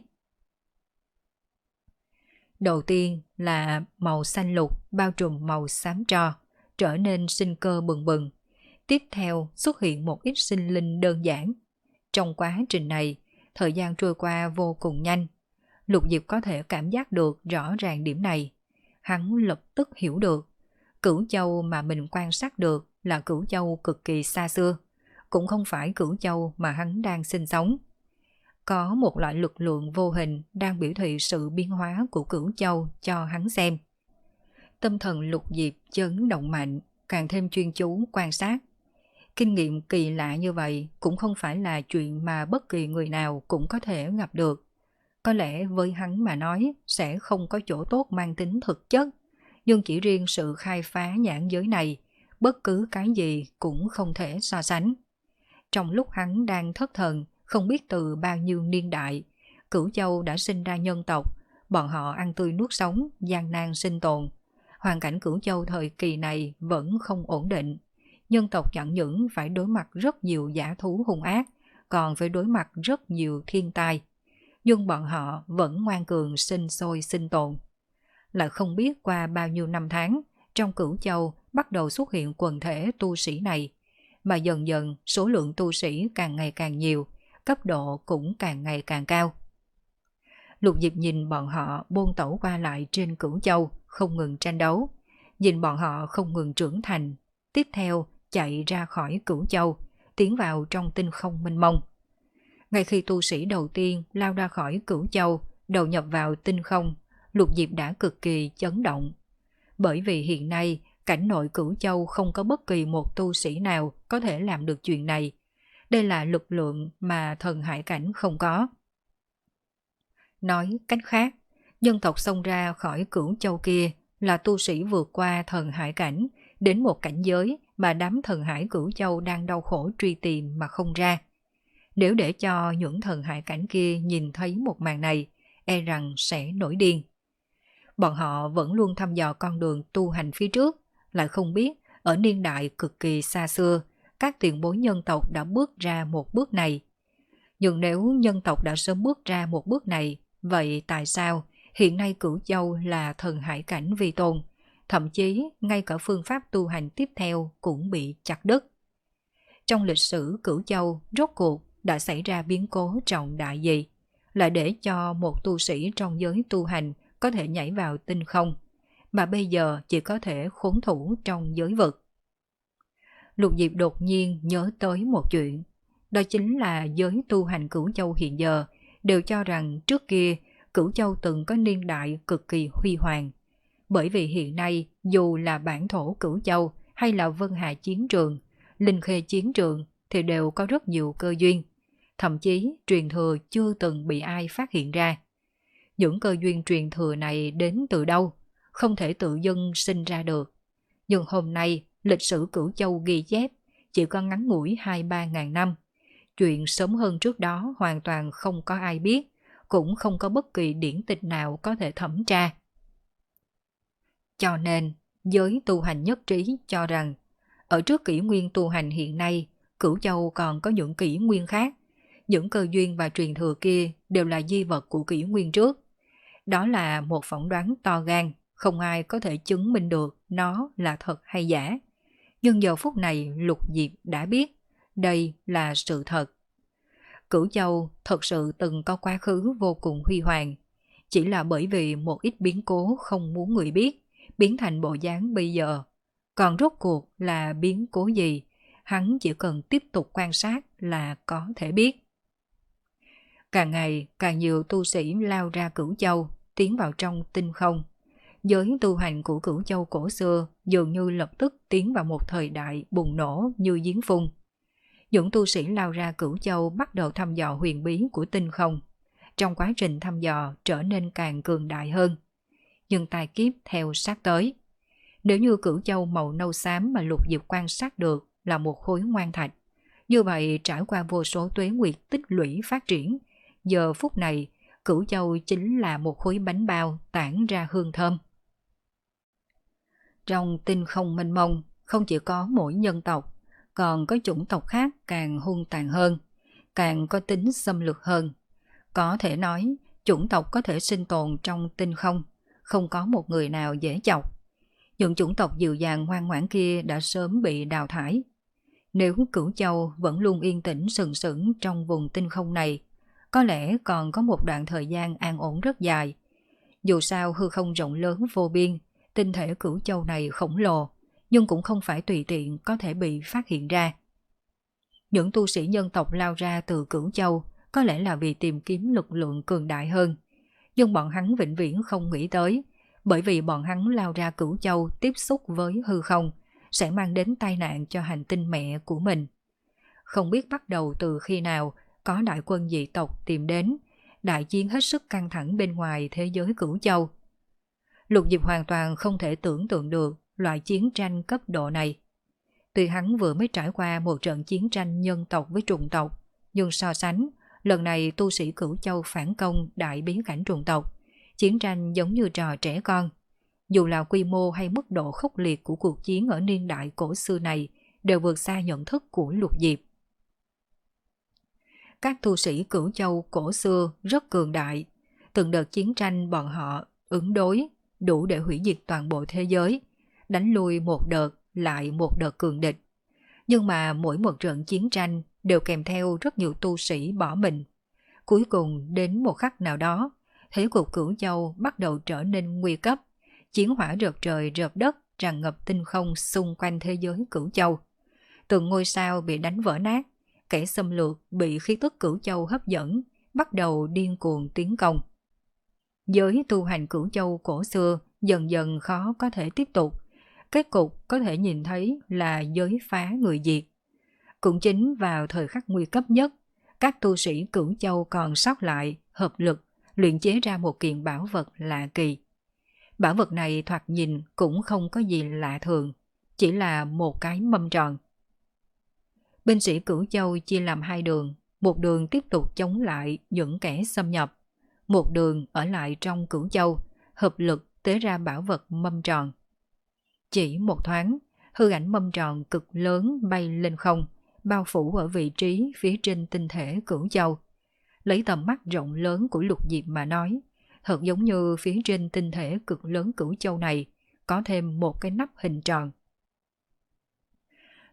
Speaker 1: Đầu tiên là màu xanh lục bao trùm màu xám tro, trở nên sinh cơ bừng bừng. Tiếp theo xuất hiện một ít sinh linh đơn giản. Trong quá trình này, thời gian trôi qua vô cùng nhanh. Lục Diệp có thể cảm giác được rõ ràng điểm này. Hắn lập tức hiểu được, Cửu Châu mà mình quan sát được là Cửu Châu cực kỳ xa xưa, cũng không phải Cửu Châu mà hắn đang sinh sống. Có một loại lực lượng vô hình đang biểu thị sự biến hóa của Cửu Châu cho hắn xem. Tâm thần Lục Diệp chấn động mạnh, càng thêm chuyên chú quan sát. Kinh nghiệm kỳ lạ như vậy cũng không phải là chuyện mà bất kỳ người nào cũng có thể gặp được. Có lẽ với hắn mà nói sẽ không có chỗ tốt mang tính thực chất, nhưng chỉ riêng sự khai phá nhãn giới này, bất cứ cái gì cũng không thể so sánh. Trong lúc hắn đang thất thần, không biết từ bao nhiêu niên đại, Cửu Châu đã sinh ra nhân tộc, bọn họ ăn tươi nuốt sống, gian nan sinh tồn. Hoàn cảnh Cửu Châu thời kỳ này vẫn không ổn định. Nhân tộc chẳng những phải đối mặt rất nhiều dã thú hung ác, còn phải đối mặt rất nhiều thiên tai. Nhưng bọn họ vẫn ngoan cường sinh sôi sinh tồn. Lại không biết qua bao nhiêu năm tháng, trong Cửu Châu bắt đầu xuất hiện quần thể tu sĩ này, mà dần dần số lượng tu sĩ càng ngày càng nhiều, cấp độ cũng càng ngày càng cao. Lục Diệp nhìn bọn họ bôn tẩu qua lại trên Cửu Châu, không ngừng tranh đấu, nhìn bọn họ không ngừng trưởng thành, tiếp theo chạy ra khỏi Cửu Châu, tiến vào trong tinh không mênh mông. Ngay khi tu sĩ đầu tiên lao ra khỏi Cửu Châu, đầu nhập vào tinh không, Lục Diệp đã cực kỳ chấn động. Bởi vì hiện nay, cảnh nội Cửu Châu không có bất kỳ một tu sĩ nào có thể làm được chuyện này. Đây là lực lượng mà thần hải cảnh không có. Nói cách khác, dân tộc xông ra khỏi Cửu Châu kia là tu sĩ vượt qua thần hải cảnh, đến một cảnh giới mà đám thần hải Cửu Châu đang đau khổ truy tìm mà không ra. Nếu để cho những thần hải cảnh kia nhìn thấy một màn này, e rằng sẽ nổi điên. Bọn họ vẫn luôn thăm dò con đường tu hành phía trước, lại không biết ở niên đại cực kỳ xa xưa, các tiền bối nhân tộc đã bước ra một bước này. Nhưng nếu nhân tộc đã sớm bước ra một bước này, vậy tại sao hiện nay Cửu Châu là thần hải cảnh vi tôn, thậm chí ngay cả phương pháp tu hành tiếp theo cũng bị chặt đứt? trong lịch sử Cửu Châu rốt cuộc đã xảy ra biến cố trọng đại gì, lại để cho một tu sĩ trong giới tu hành có thể nhảy vào tinh không, mà bây giờ chỉ có thể khốn thủ trong giới vực. Lục Diệp đột nhiên nhớ tới một chuyện, đó chính là giới tu hành Cửu Châu hiện giờ đều cho rằng trước kia Cửu Châu từng có niên đại cực kỳ huy hoàng. Bởi vì hiện nay dù là bản thổ Cửu Châu hay là Vân Hà chiến trường, Linh Khê chiến trường thì đều có rất nhiều cơ duyên. Thậm chí truyền thừa chưa từng bị ai phát hiện ra. Những cơ duyên truyền thừa này đến từ đâu? Không thể tự dưng sinh ra được. Nhưng hôm nay lịch sử Cửu Châu ghi chép chỉ có ngắn ngủi hai ba ngàn năm. Chuyện sớm hơn trước đó hoàn toàn không có ai biết, cũng không có bất kỳ điển tịch nào có thể thẩm tra. Cho nên, giới tu hành nhất trí cho rằng, ở trước kỷ nguyên tu hành hiện nay, Cửu Châu còn có những kỷ nguyên khác. Những cơ duyên và truyền thừa kia đều là di vật của kỷ nguyên trước. Đó là một phỏng đoán to gan, không ai có thể chứng minh được nó là thật hay giả. Nhưng giờ phút này Lục Diệp đã biết, đây là sự thật. Cửu Châu thật sự từng có quá khứ vô cùng huy hoàng. Chỉ là bởi vì một ít biến cố không muốn người biết, biến thành bộ dáng bây giờ. Còn rốt cuộc là biến cố gì, hắn chỉ cần tiếp tục quan sát là có thể biết. Càng ngày càng nhiều tu sĩ lao ra Cửu Châu, tiến vào trong tinh không. Giới tu hành của Cửu Châu cổ xưa dường như lập tức tiến vào một thời đại bùng nổ như giếng phun. Những tu sĩ lao ra Cửu Châu bắt đầu thăm dò huyền bí của tinh không. Trong quá trình thăm dò trở nên càng cường đại hơn. Nhưng tai kiếp theo sát tới. Nếu như Cửu Châu màu nâu xám mà Lục Diệp quan sát được là một khối ngoan thạch, như vậy trải qua vô số tuế nguyệt tích lũy phát triển, giờ phút này Cửu Châu chính là một khối bánh bao tản ra hương thơm. Trong tinh không mênh mông, không chỉ có mỗi nhân tộc, còn có chủng tộc khác càng hung tàn hơn, càng có tính xâm lược hơn. Có thể nói, chủng tộc có thể sinh tồn trong tinh không, không có một người nào dễ chọc. Những chủng tộc dịu dàng ngoan ngoãn kia đã sớm bị đào thải. Nếu Cửu Châu vẫn luôn yên tĩnh sừng sững trong vùng tinh không này, có lẽ còn có một đoạn thời gian an ổn rất dài. Dù sao hư không rộng lớn vô biên, tinh thể Cửu Châu này khổng lồ, nhưng cũng không phải tùy tiện có thể bị phát hiện ra. Những tu sĩ nhân tộc lao ra từ Cửu Châu có lẽ là vì tìm kiếm lực lượng cường đại hơn. Nhưng bọn hắn vĩnh viễn không nghĩ tới, bởi vì bọn hắn lao ra Cửu Châu tiếp xúc với hư không sẽ mang đến tai nạn cho hành tinh mẹ của mình. Không biết bắt đầu từ khi nào có đại quân dị tộc tìm đến, đại chiến hết sức căng thẳng bên ngoài thế giới Cửu Châu. Lục Diệp hoàn toàn không thể tưởng tượng được loại chiến tranh cấp độ này. Tuy hắn vừa mới trải qua một trận chiến tranh nhân tộc với trùng tộc, nhưng so sánh, lần này tu sĩ Cửu Châu phản công đại biến cảnh trùng tộc, chiến tranh giống như trò trẻ con. Dù là quy mô hay mức độ khốc liệt của cuộc chiến ở niên đại cổ xưa này đều vượt xa nhận thức của Lục Diệp. Các tu sĩ Cửu Châu cổ xưa rất cường đại, từng đợt chiến tranh bọn họ ứng đối đủ để hủy diệt toàn bộ thế giới, đánh lui một đợt lại một đợt cường địch. Nhưng mà mỗi một trận chiến tranh đều kèm theo rất nhiều tu sĩ bỏ mình. Cuối cùng đến một khắc nào đó, thế cục Cửu Châu bắt đầu trở nên nguy cấp, chiến hỏa rợp trời rợp đất tràn ngập tinh không xung quanh thế giới Cửu Châu. Từng ngôi sao bị đánh vỡ nát, kẻ xâm lược bị khí tức Cửu Châu hấp dẫn, bắt đầu điên cuồng tiến công. Giới tu hành Cửu Châu cổ xưa dần dần khó có thể tiếp tục, kết cục có thể nhìn thấy là giới phá người diệt. Cũng chính vào thời khắc nguy cấp nhất, các tu sĩ Cửu Châu còn sót lại hợp lực luyện chế ra một kiện bảo vật lạ kỳ. Bảo vật này thoạt nhìn cũng không có gì lạ thường, chỉ là một cái mâm tròn. Binh sĩ Cửu Châu chia làm hai đường, một đường tiếp tục chống lại những kẻ xâm nhập, một đường ở lại trong Cửu Châu, hợp lực tế ra bảo vật mâm tròn. Chỉ một thoáng, hư ảnh mâm tròn cực lớn bay lên không, bao phủ ở vị trí phía trên tinh thể Cửu Châu. Lấy tầm mắt rộng lớn của Lục Diệp mà nói, thật giống như phía trên tinh thể cực lớn Cửu Châu này có thêm một cái nắp hình tròn.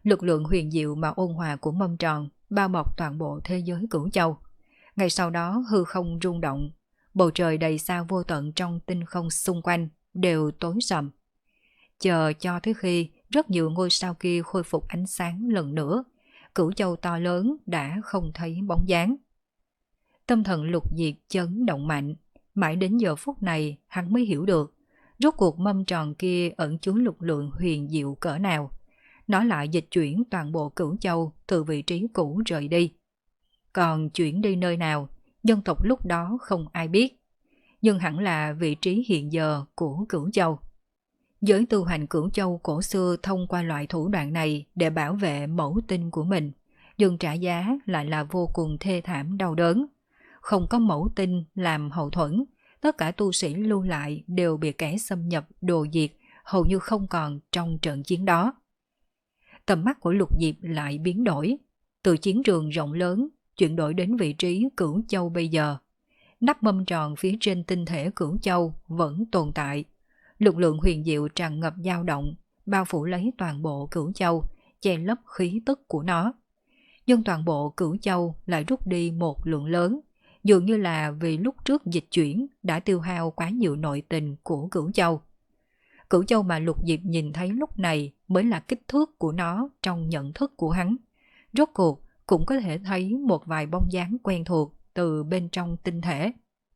Speaker 1: Lực lượng huyền diệu mà ôn hòa của mâm tròn bao bọc toàn bộ thế giới Cửu Châu. Ngay sau đó hư không rung động, bầu trời đầy sao vô tận trong tinh không xung quanh đều tối sầm. Chờ cho tới khi rất nhiều ngôi sao kia khôi phục ánh sáng lần nữa, Cửu Châu to lớn đã không thấy bóng dáng. Tâm thần Lục Diệp chấn động mạnh, mãi đến giờ phút này hắn mới hiểu được rốt cuộc mâm tròn kia ẩn chứa lực lượng huyền diệu cỡ nào. Nó lại dịch chuyển toàn bộ Cửu Châu từ vị trí cũ rời đi. Còn chuyển đi nơi nào, dân tộc lúc đó không ai biết. Nhưng hẳn là vị trí hiện giờ của Cửu Châu. Giới tu hành Cửu Châu cổ xưa thông qua loại thủ đoạn này để bảo vệ mẫu tinh của mình, nhưng trả giá lại là vô cùng thê thảm đau đớn. Không có mẫu tinh làm hậu thuẫn, tất cả tu sĩ lưu lại đều bị kẻ xâm nhập đồ diệt, hầu như không còn trong trận chiến đó. Tầm mắt của Lục Diệp lại biến đổi, từ chiến trường rộng lớn chuyển đổi đến vị trí Cửu Châu bây giờ. Nắp mâm tròn phía trên tinh thể Cửu Châu vẫn tồn tại. Lực lượng huyền diệu tràn ngập dao động, bao phủ lấy toàn bộ Cửu Châu, che lấp khí tức của nó. Nhưng toàn bộ Cửu Châu lại rút đi một lượng lớn, dường như là vì lúc trước dịch chuyển đã tiêu hao quá nhiều nội tình của Cửu Châu. Cửu Châu mà Lục Diệp nhìn thấy lúc này mới là kích thước của nó trong nhận thức của hắn. Rốt cuộc cũng có thể thấy một vài bóng dáng quen thuộc từ bên trong tinh thể.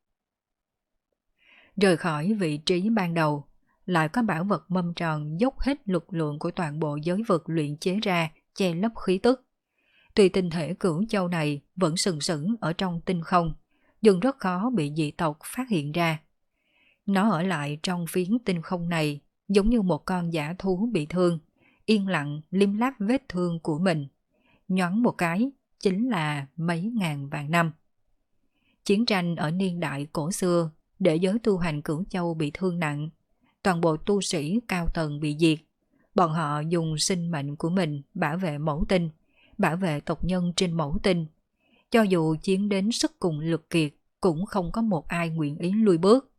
Speaker 1: Rời khỏi vị trí ban đầu, lại có bảo vật mâm tròn dốc hết lực lượng của toàn bộ giới vực luyện chế ra che lấp khí tức. Tuy tinh thể Cửu Châu này vẫn sừng sững ở trong tinh không, nhưng rất khó bị dị tộc phát hiện ra. Nó ở lại trong phiến tinh không này giống như một con dã thú bị thương, yên lặng liếm láp vết thương của mình. Nhoáng một cái chính là mấy ngàn vạn năm. Chiến tranh ở niên đại cổ xưa để giới tu hành Cửu Châu bị thương nặng, toàn bộ tu sĩ cao tầng bị diệt. Bọn họ dùng sinh mệnh của mình bảo vệ mẫu tinh, bảo vệ tộc nhân trên mẫu tinh. Cho dù chiến đến sức cùng lực kiệt, cũng không có một ai nguyện ý lui bước.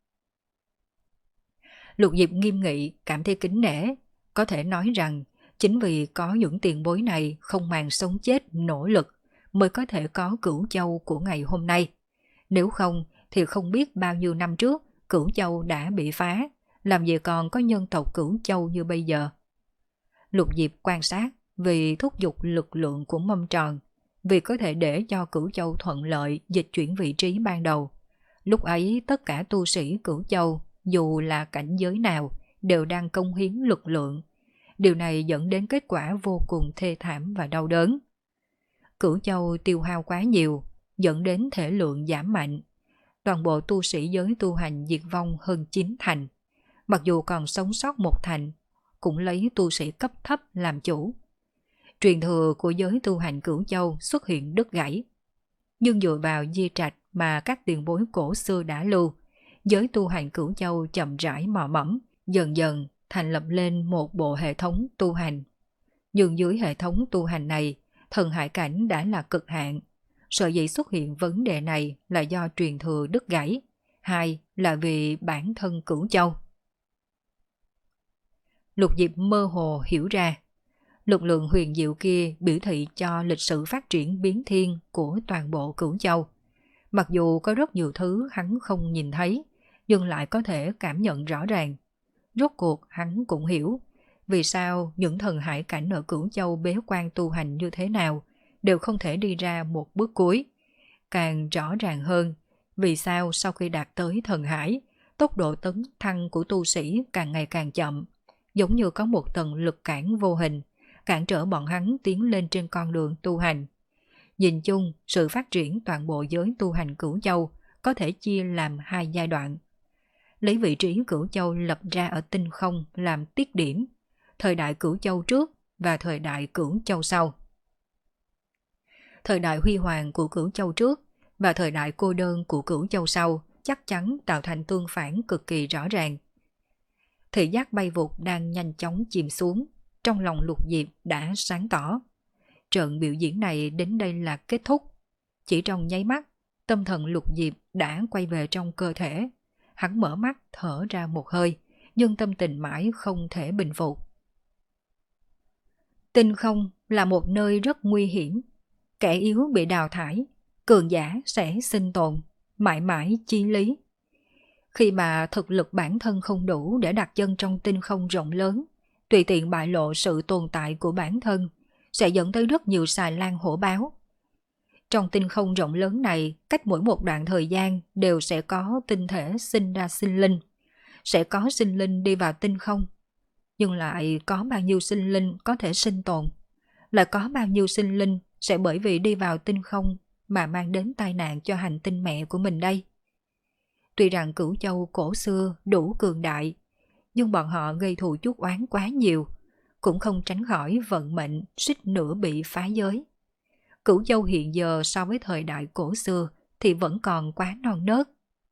Speaker 1: Lục Diệp nghiêm nghị, cảm thấy kính nể. Có thể nói rằng, chính vì có những tiền bối này không màng sống chết nỗ lực, mới có thể có Cửu Châu của ngày hôm nay. Nếu không, thì không biết bao nhiêu năm trước, Cửu Châu đã bị phá, làm gì còn có nhân tộc Cửu Châu như bây giờ. Lục Diệp quan sát vì thúc giục lực lượng của mâm tròn, vì có thể để cho Cửu Châu thuận lợi dịch chuyển vị trí ban đầu. Lúc ấy tất cả tu sĩ Cửu Châu, dù là cảnh giới nào, đều đang cống hiến lực lượng. Điều này dẫn đến kết quả vô cùng thê thảm và đau đớn. Cửu Châu tiêu hao quá nhiều, dẫn đến thể lượng giảm mạnh. Toàn bộ tu sĩ giới tu hành diệt vong hơn chín thành. Mặc dù còn sống sót một thành, cũng lấy tu sĩ cấp thấp làm chủ. Truyền thừa của giới tu hành Cửu Châu xuất hiện đứt gãy. Nhưng dựa vào di trạch mà các tiền bối cổ xưa đã lưu, giới tu hành Cửu Châu chậm rãi mò mẫm, dần dần thành lập lên một bộ hệ thống tu hành. Nhưng dưới hệ thống tu hành này, thần hải cảnh đã là cực hạn. Sở dĩ xuất hiện vấn đề này là do truyền thừa đứt gãy, hai là vì bản thân Cửu Châu. Lục Diệp mơ hồ hiểu ra, lực lượng huyền diệu kia biểu thị cho lịch sử phát triển biến thiên của toàn bộ Cửu Châu. Mặc dù có rất nhiều thứ hắn không nhìn thấy, nhưng lại có thể cảm nhận rõ ràng. Rốt cuộc hắn cũng hiểu vì sao những thần hải cảnh ở Cửu Châu bế quan tu hành như thế nào đều không thể đi ra một bước cuối. Càng rõ ràng hơn, vì sao sau khi đạt tới thần hải, tốc độ tấn thăng của tu sĩ càng ngày càng chậm, giống như có một tầng lực cản vô hình, cản trở bọn hắn tiến lên trên con đường tu hành. Nhìn chung, sự phát triển toàn bộ giới tu hành Cửu Châu có thể chia làm hai giai đoạn. Lấy vị trí Cửu Châu lập ra ở tinh không làm tiết điểm, thời đại Cửu Châu trước và thời đại Cửu Châu sau. Thời đại huy hoàng của Cửu Châu trước và thời đại cô đơn của Cửu Châu sau chắc chắn tạo thành tương phản cực kỳ rõ ràng. Thị giác bay vụt đang nhanh chóng chìm xuống, trong lòng Lục Diệp đã sáng tỏ. Trận biểu diễn này đến đây là kết thúc. Chỉ trong nháy mắt, tâm thần Lục Diệp đã quay về trong cơ thể. Hắn mở mắt thở ra một hơi, nhưng tâm tình mãi không thể bình phục. Tinh không là một nơi rất nguy hiểm. Kẻ yếu bị đào thải, cường giả sẽ sinh tồn, mãi mãi chí lý. Khi mà thực lực bản thân không đủ để đặt chân trong tinh không rộng lớn, tùy tiện bại lộ sự tồn tại của bản thân, sẽ dẫn tới rất nhiều xà lan hổ báo. Trong tinh không rộng lớn này, cách mỗi một đoạn thời gian đều sẽ có tinh thể sinh ra sinh linh, sẽ có sinh linh đi vào tinh không. Nhưng lại có bao nhiêu sinh linh có thể sinh tồn, lại có bao nhiêu sinh linh sẽ bởi vì đi vào tinh không mà mang đến tai nạn cho hành tinh mẹ của mình đây. Tuy rằng Cửu Châu cổ xưa đủ cường đại, nhưng bọn họ gây thù chuốc oán quá nhiều, cũng không tránh khỏi vận mệnh suýt nữa bị phá giới. Cửu Châu hiện giờ so với thời đại cổ xưa thì vẫn còn quá non nớt.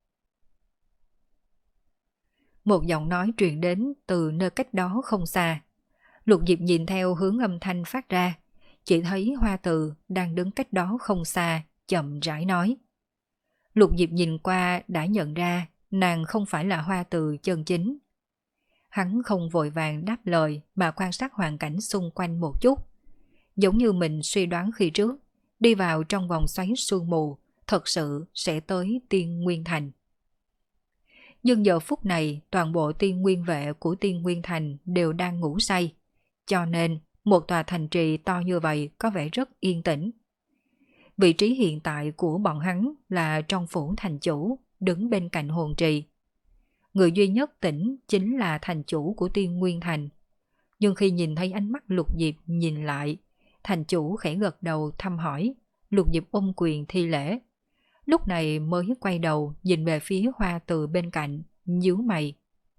Speaker 1: Một giọng nói truyền đến từ nơi cách đó không xa. Lục Diệp nhìn theo hướng âm thanh phát ra, chỉ thấy Hoa Từ đang đứng cách đó không xa, chậm rãi nói. Lục Diệp nhìn qua đã nhận ra nàng không phải là Hoa Từ chân chính. Hắn không vội vàng đáp lời mà quan sát hoàn cảnh xung quanh một chút. Giống như mình suy đoán khi trước, đi vào trong vòng xoáy sương mù, thật sự sẽ tới Tiên Nguyên Thành. Nhưng giờ phút này, toàn bộ Tiên Nguyên vệ của Tiên Nguyên Thành đều đang ngủ say, cho nên một tòa thành trì to như vậy có vẻ rất yên tĩnh. Vị trí hiện tại của bọn hắn là trong phủ thành chủ, đứng bên cạnh hồn trì. Người duy nhất tỉnh chính là thành chủ của Tiên Nguyên Thành. Nhưng khi nhìn thấy ánh mắt Lục Diệp nhìn lại, thành chủ khẽ gật đầu thăm hỏi, Lục Diệp ôm quyền thi lễ. Lúc này mới quay đầu nhìn về phía Hoa Từ bên cạnh, nhíu mày.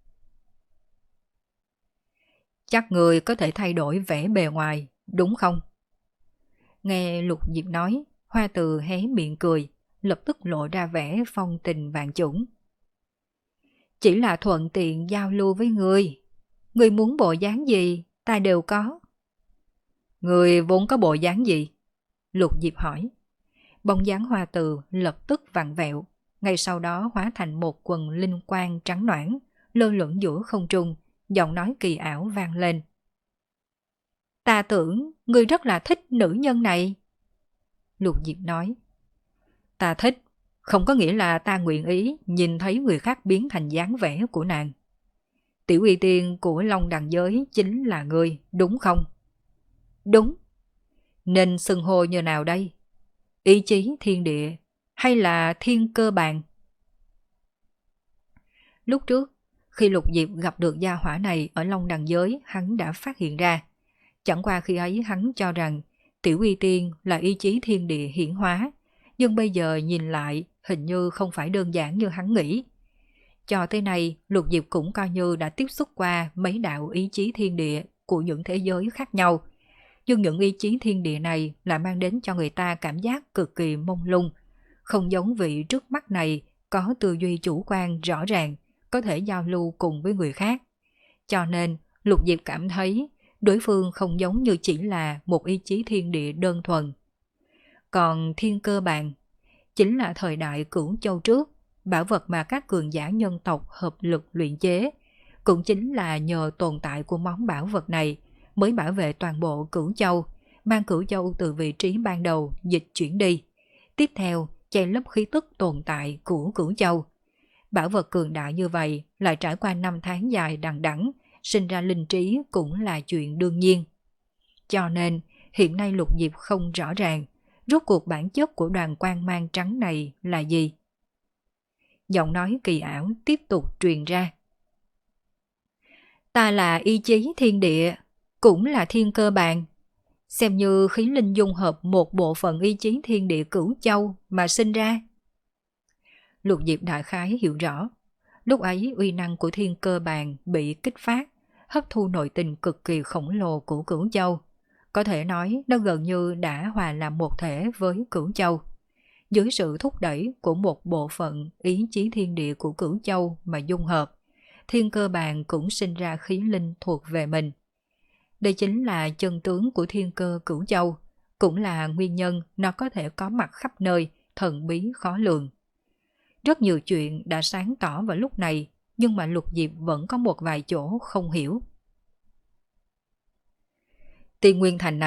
Speaker 1: Chắc người có thể thay đổi vẻ bề ngoài, đúng không? Nghe Lục Diệp nói, Hoa Từ hé miệng cười, lập tức lộ ra vẻ phong tình vạn chủng. Chỉ là thuận tiện giao lưu với người. Người muốn bộ dáng gì, ta đều có. Người vốn có bộ dáng gì? Lục Diệp hỏi. Bóng dáng Hoa Từ lập tức vặn vẹo, ngay sau đó hóa thành một quần linh quang trắng noãn, lơ lửng giữa không trung, giọng nói kỳ ảo vang lên. Ta tưởng ngươi rất là thích nữ nhân này. Lục Diệp nói. Ta thích, không có nghĩa là ta nguyện ý nhìn thấy người khác biến thành dáng vẻ của nàng. Tiểu uy tiên của Long Đằng giới chính là ngươi, đúng không? Đúng. Nên xưng hô như nào đây? Ý chí thiên địa hay là thiên cơ bàn? Lúc trước, khi Lục Diệp gặp được gia hỏa này ở Long Đằng giới, hắn đã phát hiện ra. Chẳng qua khi ấy hắn cho rằng Tiểu uy tiên là ý chí thiên địa hiển hóa, nhưng bây giờ nhìn lại hình như không phải đơn giản như hắn nghĩ. Cho tới nay, Lục Diệp cũng coi như đã tiếp xúc qua mấy đạo ý chí thiên địa của những thế giới khác nhau. Nhưng những ý chí thiên địa này lại mang đến cho người ta cảm giác cực kỳ mông lung, không giống vị trước mắt này có tư duy chủ quan rõ ràng, có thể giao lưu cùng với người khác. Cho nên, Lục Diệp cảm thấy đối phương không giống như chỉ là một ý chí thiên địa đơn thuần. Còn thiên cơ bàn, chính là thời đại Cửu Châu trước, bảo vật mà các cường giả nhân tộc hợp lực luyện chế, cũng chính là nhờ tồn tại của món bảo vật này mới bảo vệ toàn bộ Cửu Châu, mang Cửu Châu từ vị trí ban đầu dịch chuyển đi. Tiếp theo, che lấp khí tức tồn tại của Cửu Châu. Bảo vật cường đại như vậy lại trải qua năm tháng dài đằng đẵng, sinh ra linh trí cũng là chuyện đương nhiên. Cho nên, hiện nay Lục Diệp không rõ ràng rốt cuộc bản chất của đoàn quang mang trắng này là gì. Giọng nói kỳ ảo tiếp tục truyền ra. Ta là ý chí thiên địa, cũng là thiên cơ bàn. Xem như khí linh dung hợp một bộ phận ý chí thiên địa Cửu Châu mà sinh ra. Lục Diệp đại khái hiểu rõ. Lúc ấy uy năng của thiên cơ bàn bị kích phát, hấp thu nội tình cực kỳ khổng lồ của Cửu Châu. Có thể nói nó gần như đã hòa làm một thể với Cửu Châu. Dưới sự thúc đẩy của một bộ phận ý chí thiên địa của Cửu Châu mà dung hợp, thiên cơ bàn cũng sinh ra khí linh thuộc về mình. Đây chính là chân tướng của thiên cơ Cửu Châu, cũng là nguyên nhân nó có thể có mặt khắp nơi, thần bí khó lường. Rất nhiều chuyện đã sáng tỏ vào lúc này, nhưng mà Lục Diệp vẫn có một vài chỗ không hiểu. Tiên Nguyên Thành này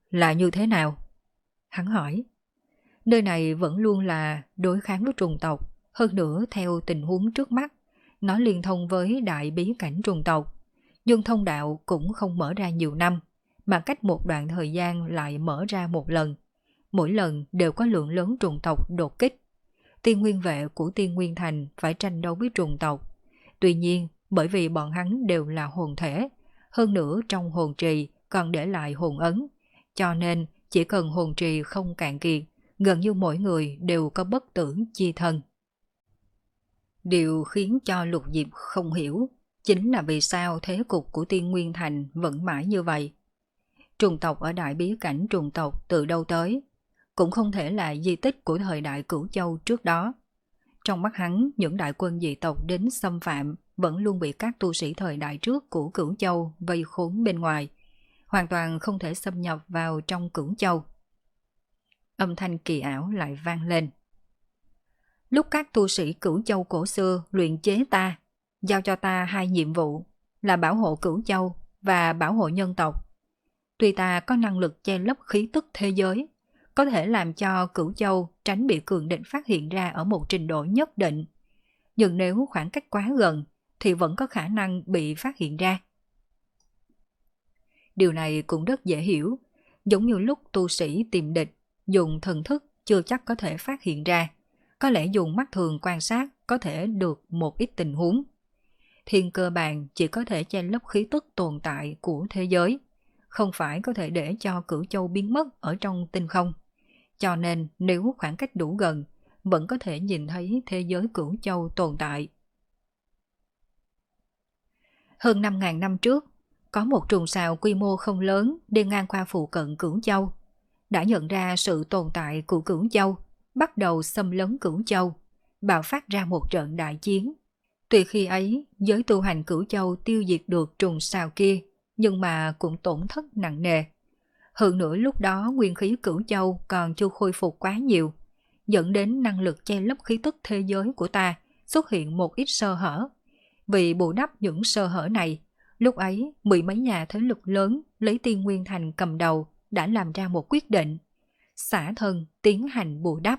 Speaker 1: là như thế nào? Hắn hỏi. Nơi này vẫn luôn là đối kháng với trùng tộc, hơn nữa theo tình huống trước mắt, nó liên thông với đại bí cảnh trùng tộc. Nhưng thông đạo cũng không mở ra nhiều năm, mà cách một đoạn thời gian lại mở ra một lần. Mỗi lần đều có lượng lớn trùng tộc đột kích. Tiên nguyên vệ của Tiên Nguyên Thành phải tranh đấu với trùng tộc. Tuy nhiên, bởi vì bọn hắn đều là hồn thể, hơn nữa trong hồn trì còn để lại hồn ấn, cho nên chỉ cần hồn trì không cạn kiệt, gần như mỗi người đều có bất tử chi thân. Điều khiến cho Lục Diệp không hiểu chính là vì sao thế cục của Tiên Nguyên Thành vẫn mãi như vậy. Trùng tộc ở đại bí cảnh trùng tộc từ đâu tới, cũng không thể là di tích của thời đại Cửu Châu trước đó. Trong mắt hắn, những đại quân dị tộc đến xâm phạm vẫn luôn bị các tu sĩ thời đại trước của Cửu Châu vây khốn bên ngoài, hoàn toàn không thể xâm nhập vào trong Cửu Châu. Âm thanh kỳ ảo lại vang lên. Lúc các tu sĩ Cửu Châu cổ xưa luyện chế ta, giao cho ta hai nhiệm vụ là bảo hộ Cửu Châu và bảo hộ nhân tộc. Tuy ta có năng lực che lấp khí tức thế giới, có thể làm cho Cửu Châu tránh bị cường địch phát hiện ra ở một trình độ nhất định, nhưng nếu khoảng cách quá gần thì vẫn có khả năng bị phát hiện ra. Điều này cũng rất dễ hiểu, giống như lúc tu sĩ tìm địch, dùng thần thức chưa chắc có thể phát hiện ra, có lẽ dùng mắt thường quan sát có thể được một ít tình huống. Thiên cơ bản chỉ có thể che lấp khí tức tồn tại của thế giới, không phải có thể để cho Cửu Châu biến mất ở trong tinh không. Cho nên nếu khoảng cách đủ gần, vẫn có thể nhìn thấy thế giới Cửu Châu tồn tại. Hơn năm ngàn năm trước, có một trùng sào quy mô không lớn đi ngang qua phụ cận Cửu Châu, đã nhận ra sự tồn tại của Cửu Châu, bắt đầu xâm lấn Cửu Châu, bạo phát ra một trận đại chiến. Tuy khi ấy, giới tu hành Cửu Châu tiêu diệt được trùng sào kia, nhưng mà cũng tổn thất nặng nề. Hơn nữa lúc đó nguyên khí Cửu Châu còn chưa khôi phục quá nhiều, dẫn đến năng lực che lấp khí tức thế giới của ta xuất hiện một ít sơ hở. Vì bù đắp những sơ hở này, lúc ấy mười mấy nhà thế lực lớn lấy Tiên Nguyên Thành cầm đầu đã làm ra một quyết định, xả thân tiến hành bù đắp.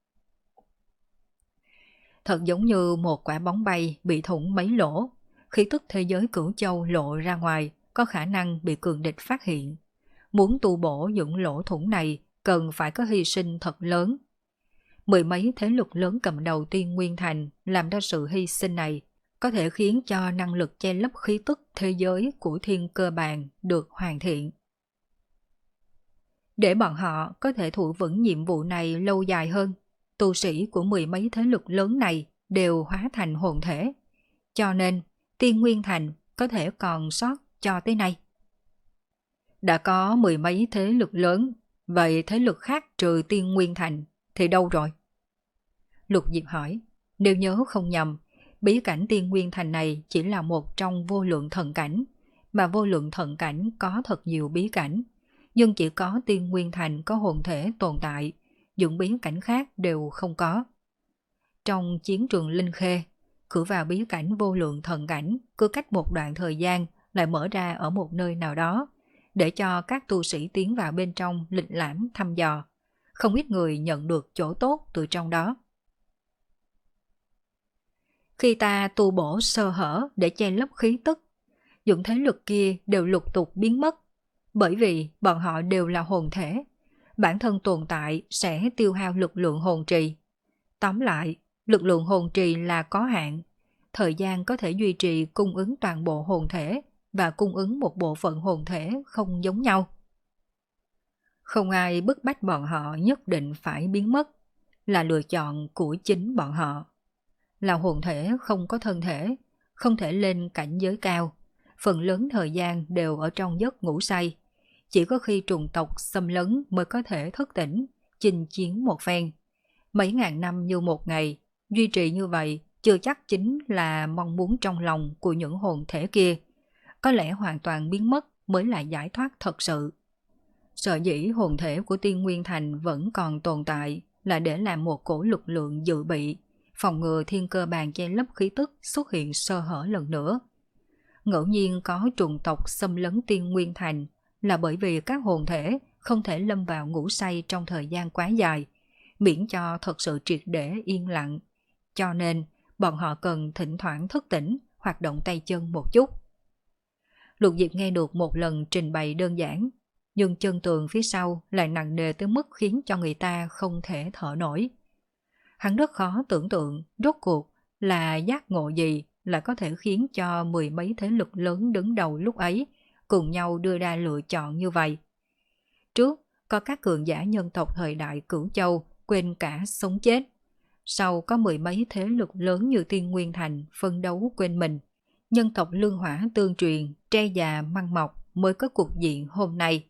Speaker 1: Thật giống như một quả bóng bay bị thủng mấy lỗ, khí tức thế giới Cửu Châu lộ ra ngoài có khả năng bị cường địch phát hiện. Muốn tu bổ những lỗ thủng này cần phải có hy sinh thật lớn. Mười mấy thế lực lớn cầm đầu Tiên Nguyên Thành làm ra sự hy sinh này có thể khiến cho năng lực che lấp khí tức thế giới của thiên cơ bản được hoàn thiện. Để bọn họ có thể thủ vững nhiệm vụ này lâu dài hơn, tu sĩ của mười mấy thế lực lớn này đều hóa thành hồn thể. Cho nên, Tiên Nguyên Thành có thể còn sót cho tới nay. Đã có mười mấy thế lực lớn, vậy thế lực khác trừ Tiên Nguyên Thành thì đâu rồi? Lục Diệp hỏi, nếu nhớ không nhầm, bí cảnh Tiên Nguyên Thành này chỉ là một trong vô lượng thần cảnh, mà vô lượng thần cảnh có thật nhiều bí cảnh, nhưng chỉ có Tiên Nguyên Thành có hồn thể tồn tại, những bí cảnh khác đều không có. Trong chiến trường Linh Khê, cửa vào bí cảnh vô lượng thần cảnh cứ cách một đoạn thời gian lại mở ra ở một nơi nào đó, để cho các tu sĩ tiến vào bên trong lịch lãm thăm dò. Không ít người nhận được chỗ tốt từ trong đó. Khi ta tu bổ sơ hở để che lấp khí tức, những thế lực kia đều lục tục biến mất, bởi vì bọn họ đều là hồn thể. Bản thân tồn tại sẽ tiêu hao lực lượng hồn trì. Tóm lại, lực lượng hồn trì là có hạn. Thời gian có thể duy trì cung ứng toàn bộ hồn thể và cung ứng một bộ phận hồn thể không giống nhau. Không ai bức bách bọn họ nhất định phải biến mất, là lựa chọn của chính bọn họ. Là hồn thể không có thân thể, không thể lên cảnh giới cao, phần lớn thời gian đều ở trong giấc ngủ say. Chỉ có khi trùng tộc xâm lấn mới có thể thức tỉnh, chinh chiến một phen. Mấy ngàn năm như một ngày, duy trì như vậy chưa chắc chính là mong muốn trong lòng của những hồn thể kia. Có lẽ hoàn toàn biến mất mới là giải thoát thật sự. Sở dĩ hồn thể của Tiên Nguyên Thành vẫn còn tồn tại là để làm một cổ lực lượng dự bị, phòng ngừa thiên cơ bàn che lấp khí tức xuất hiện sơ hở lần nữa. Ngẫu nhiên có trùng tộc xâm lấn Tiên Nguyên Thành là bởi vì các hồn thể không thể lâm vào ngủ say trong thời gian quá dài, miễn cho thật sự triệt để yên lặng. Cho nên, bọn họ cần thỉnh thoảng thức tỉnh, hoạt động tay chân một chút. Lục Diệp nghe được một lần trình bày đơn giản, nhưng chân tường phía sau lại nặng nề tới mức khiến cho người ta không thể thở nổi. Hắn rất khó tưởng tượng rốt cuộc là giác ngộ gì lại có thể khiến cho mười mấy thế lực lớn đứng đầu lúc ấy cùng nhau đưa ra lựa chọn như vậy. Trước có các cường giả nhân tộc thời đại Cửu Châu quên cả sống chết. Sau có mười mấy thế lực lớn như Tiên Nguyên Thành phân đấu quên mình. Nhân tộc lương hỏa tương truyền, tre già măng mọc mới có cục diện hôm nay.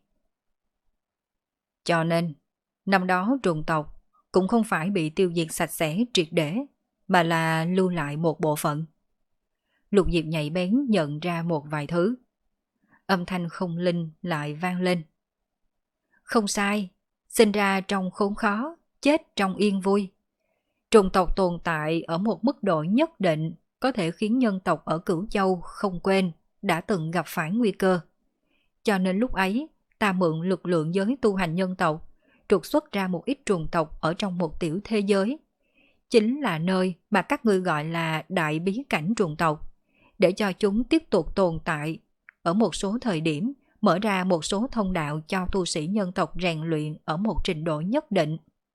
Speaker 1: Cho nên, năm đó trùng tộc cũng không phải bị tiêu diệt sạch sẽ triệt để, mà là lưu lại một bộ phận. Lục Diệp nhạy bén nhận ra một vài thứ. Âm thanh không linh lại vang lên. Không sai, sinh ra trong khốn khó, chết trong yên vui. Trùng tộc tồn tại ở một mức độ nhất định có thể khiến nhân tộc ở Cửu Châu không quên đã từng gặp phải nguy cơ. Cho nên lúc ấy, ta mượn lực lượng giới tu hành nhân tộc, trục xuất ra một ít trùng tộc ở trong một tiểu thế giới. Chính là nơi mà các ngươi gọi là đại bí cảnh trùng tộc, để cho chúng tiếp tục tồn tại. Ở một số thời điểm, mở ra một số thông đạo cho tu sĩ nhân tộc rèn luyện ở một trình độ nhất định.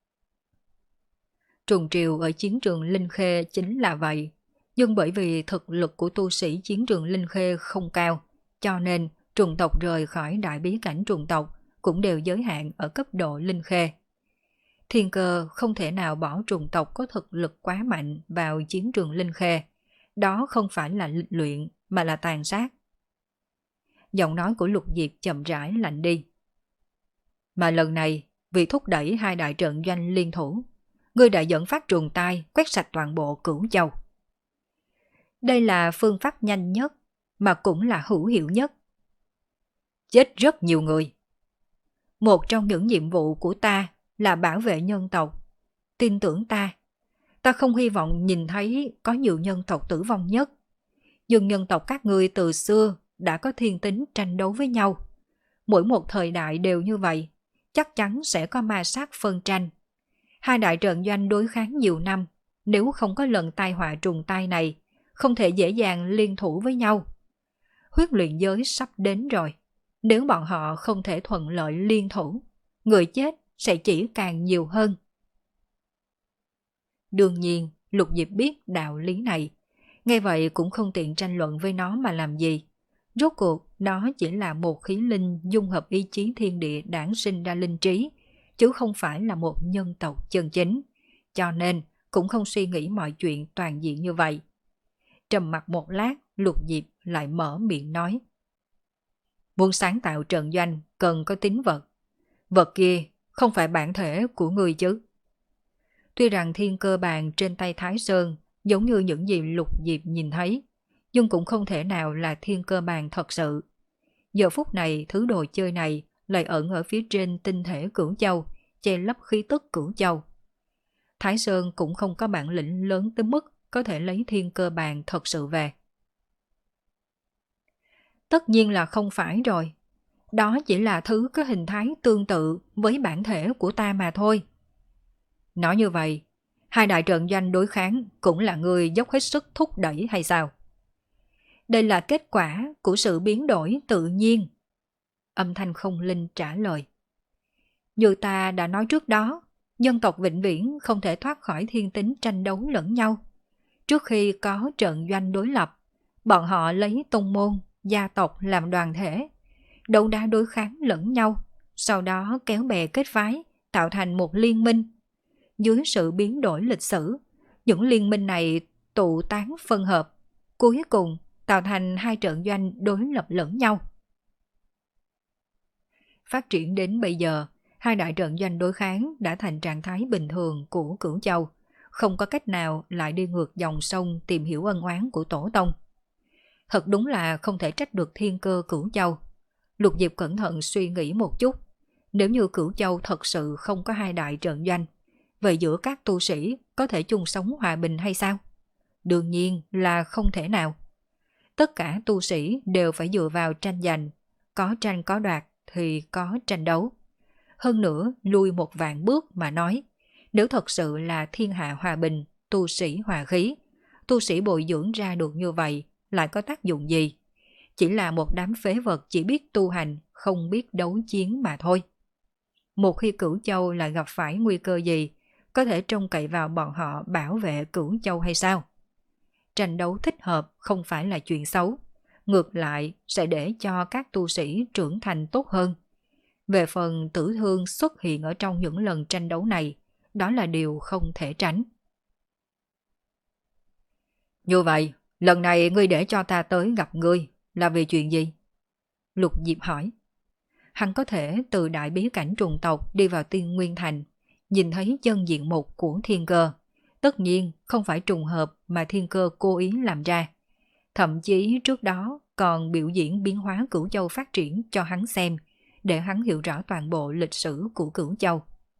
Speaker 1: Trùng triều ở chiến trường Linh Khê chính là vậy. Nhưng bởi vì thực lực của tu sĩ chiến trường Linh Khê không cao, cho nên trùng tộc rời khỏi đại bí cảnh trùng tộc cũng đều giới hạn ở cấp độ Linh Khê. Thiên Cơ không thể nào bỏ trùng tộc có thực lực quá mạnh vào chiến trường Linh Khê. Đó không phải là lịch luyện mà là tàn sát. Giọng nói của Lục Diệp chậm rãi lạnh đi. Mà lần này, vì thúc đẩy hai đại trận doanh liên thủ, ngươi đã dẫn phát trùng tai quét sạch toàn bộ Cửu Châu. Đây là phương pháp nhanh nhất, mà cũng là hữu hiệu nhất. Chết rất nhiều người. Một trong những nhiệm vụ của ta là bảo vệ nhân tộc. Tin tưởng ta, ta không hy vọng nhìn thấy có nhiều nhân tộc tử vong nhất. Nhưng nhân tộc các ngươi từ xưa đã có thiên tính tranh đấu với nhau. Mỗi một thời đại đều như vậy, chắc chắn sẽ có ma sát phân tranh. Hai đại trận doanh đối kháng nhiều năm, nếu không có lần tai họa trùng tai này, không thể dễ dàng liên thủ với nhau. Huyết luyện giới sắp đến rồi, nếu bọn họ không thể thuận lợi liên thủ, người chết sẽ chỉ càng nhiều hơn. Đương nhiên, Lục Diệp biết đạo lý này, nghe vậy cũng không tiện tranh luận với nó mà làm gì. Rốt cuộc, nó chỉ là một khí linh dung hợp ý chí thiên địa đản sinh ra linh trí, chứ không phải là một nhân tộc chân chính, cho nên cũng không suy nghĩ mọi chuyện toàn diện như vậy. Trầm mặc một lát, Lục Diệp lại mở miệng nói. Muốn sáng tạo trận doanh cần có tín vật. Vật kia không phải bản thể của người chứ. Tuy rằng thiên cơ bàn trên tay Thái Sơn giống như những gì Lục Diệp nhìn thấy, nhưng cũng không thể nào là thiên cơ bàn thật sự. Giờ phút này thứ đồ chơi này lại ẩn ở phía trên tinh thể Cửu Châu, che lấp khí tức Cửu Châu. Thái Sơn cũng không có bản lĩnh lớn tới mức có thể lấy thiên cơ bàn thật sự về. Tất nhiên là không phải rồi. Đó chỉ là thứ có hình thái tương tự với bản thể của ta mà thôi. Nói như vậy, hai đại trận doanh đối kháng cũng là người dốc hết sức thúc đẩy hay sao? Đây là kết quả của sự biến đổi tự nhiên. Âm thanh không linh trả lời. Như ta đã nói trước đó, nhân tộc vĩnh viễn không thể thoát khỏi thiên tính tranh đấu lẫn nhau. Trước khi có trận doanh đối lập, bọn họ lấy tông môn, gia tộc làm đoàn thể, đấu đá đối kháng lẫn nhau, sau đó kéo bè kết phái, tạo thành một liên minh. Dưới sự biến đổi lịch sử, những liên minh này tụ tán phân hợp, cuối cùng tạo thành hai trận doanh đối lập lẫn nhau. Phát triển đến bây giờ, hai đại trận doanh đối kháng đã thành trạng thái bình thường của Cửu Châu, không có cách nào lại đi ngược dòng sông tìm hiểu ân oán của tổ tông. Thật đúng là không thể trách được thiên cơ Cửu Châu. Lục Diệp cẩn thận suy nghĩ một chút, nếu như Cửu Châu thật sự không có hai đại trận doanh, vậy giữa các tu sĩ có thể chung sống hòa bình hay sao? Đương nhiên là không thể nào. Tất cả tu sĩ đều phải dựa vào tranh giành, có tranh có đoạt thì có tranh đấu. Hơn nữa, lui một vạn bước mà nói, nếu thật sự là thiên hạ hòa bình, tu sĩ hòa khí, tu sĩ bồi dưỡng ra được như vậy lại có tác dụng gì? Chỉ là một đám phế vật chỉ biết tu hành, không biết đấu chiến mà thôi. Một khi Cửu Châu lại gặp phải nguy cơ gì, có thể trông cậy vào bọn họ bảo vệ Cửu Châu hay sao? Tranh đấu thích hợp không phải là chuyện xấu, ngược lại sẽ để cho các tu sĩ trưởng thành tốt hơn. Về phần tử thương xuất hiện ở trong những lần tranh đấu này, đó là điều không thể tránh. Như vậy, lần này ngươi để cho ta tới gặp ngươi là vì chuyện gì? Lục Diệp hỏi. Hắn có thể từ đại bí cảnh trùng tộc đi vào Tiên Nguyên Thành, nhìn thấy chân diện mục của thiên cơ. Tất nhiên không phải trùng hợp mà thiên cơ cố ý làm ra. Thậm chí trước đó còn biểu diễn biến hóa Cửu Châu phát triển cho hắn xem, để hắn hiểu rõ toàn bộ lịch sử của Cửu Châu.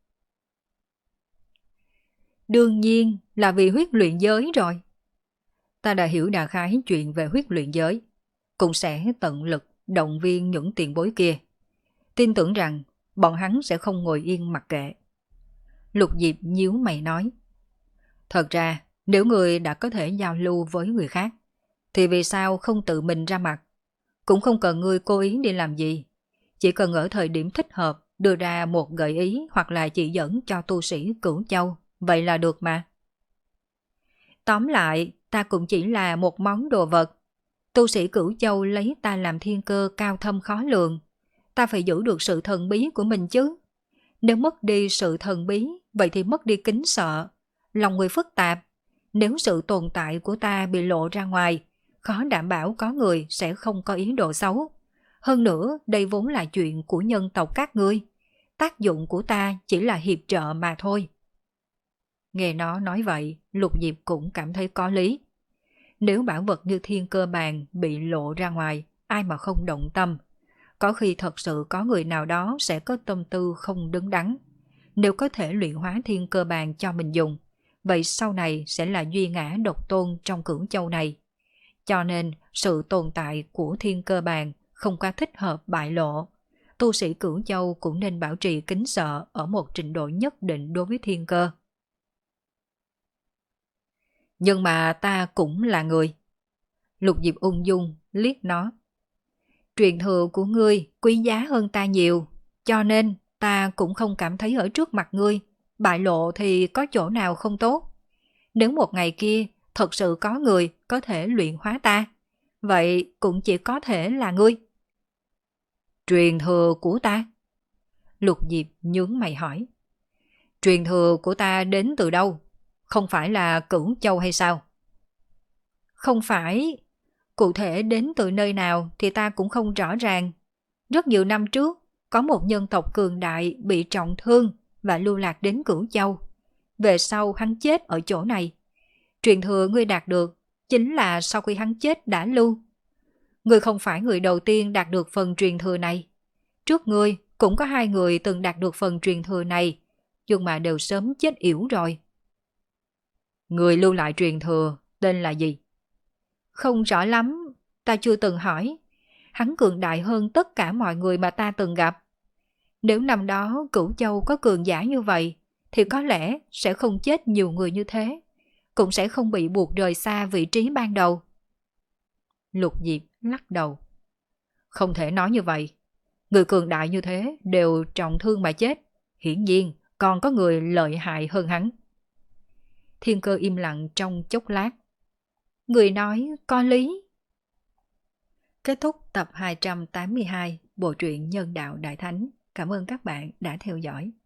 Speaker 1: Đương nhiên là vì huyết luyện giới rồi. Ta đã hiểu đại khái chuyện về huyết luyện giới, cũng sẽ tận lực động viên những tiền bối kia. Tin tưởng rằng bọn hắn sẽ không ngồi yên mặc kệ. Lục Diệp nhíu mày nói. Thật ra, nếu người đã có thể giao lưu với người khác, thì vì sao không tự mình ra mặt? Cũng không cần ngươi cố ý đi làm gì. Chỉ cần ở thời điểm thích hợp đưa ra một gợi ý hoặc là chỉ dẫn cho tu sĩ Cửu Châu, vậy là được mà. Tóm lại, ta cũng chỉ là một món đồ vật. Tu sĩ Cửu Châu lấy ta làm thiên cơ cao thâm khó lường. Ta phải giữ được sự thần bí của mình chứ. Nếu mất đi sự thần bí, vậy thì mất đi kính sợ. Lòng người phức tạp. Nếu sự tồn tại của ta bị lộ ra ngoài, khó đảm bảo có người sẽ không có ý đồ xấu. Hơn nữa, đây vốn là chuyện của nhân tộc các ngươi. Tác dụng của ta chỉ là hiệp trợ mà thôi. Nghe nó nói vậy, Lục Diệp cũng cảm thấy có lý. Nếu bảo vật như thiên cơ bàn bị lộ ra ngoài, ai mà không động tâm. Có khi thật sự có người nào đó sẽ có tâm tư không đứng đắn. Nếu có thể luyện hóa thiên cơ bàn cho mình dùng, vậy sau này sẽ là duy ngã độc tôn trong Cửu Châu này. Cho nên, sự tồn tại của thiên cơ bàn không quá thích hợp bại lộ. Tu sĩ Cửu Châu cũng nên bảo trì kính sợ ở một trình độ nhất định đối với thiên cơ. Nhưng mà ta cũng là người. Lục Diệp ung dung liếc nó. Truyền thừa của ngươi quý giá hơn ta nhiều, cho nên ta cũng không cảm thấy ở trước mặt ngươi bại lộ thì có chỗ nào không tốt. Nếu một ngày kia thật sự có người có thể luyện hóa ta, vậy cũng chỉ có thể là ngươi. Truyền thừa của ta? Lục Diệp nhướng mày hỏi. Truyền thừa của ta đến từ đâu? Không phải là Cửu Châu hay sao? Không phải. Cụ thể đến từ nơi nào thì ta cũng không rõ ràng. Rất nhiều năm trước, có một nhân tộc cường đại bị trọng thương và lưu lạc đến Cửu Châu. Về sau hắn chết ở chỗ này. Truyền thừa ngươi đạt được chính là sau khi hắn chết đã lưu. Ngươi không phải người đầu tiên đạt được phần truyền thừa này. Trước ngươi cũng có hai người từng đạt được phần truyền thừa này, nhưng mà đều sớm chết yểu rồi. Người lưu lại truyền thừa tên là gì? Không rõ lắm, ta chưa từng hỏi. Hắn cường đại hơn tất cả mọi người mà ta từng gặp. Nếu năm đó Cửu Châu có cường giả như vậy, thì có lẽ sẽ không chết nhiều người như thế, cũng sẽ không bị buộc rời xa vị trí ban đầu. Lục Diệp lắc đầu. Không thể nói như vậy. Người cường đại như thế đều trọng thương mà chết. Hiển nhiên còn có người lợi hại hơn hắn. Thiên Cơ im lặng trong chốc lát. Người nói có lý. Kết thúc tập hai trăm tám mươi hai bộ truyện Nhân Đạo Đại Thánh. Cảm ơn các bạn đã theo dõi.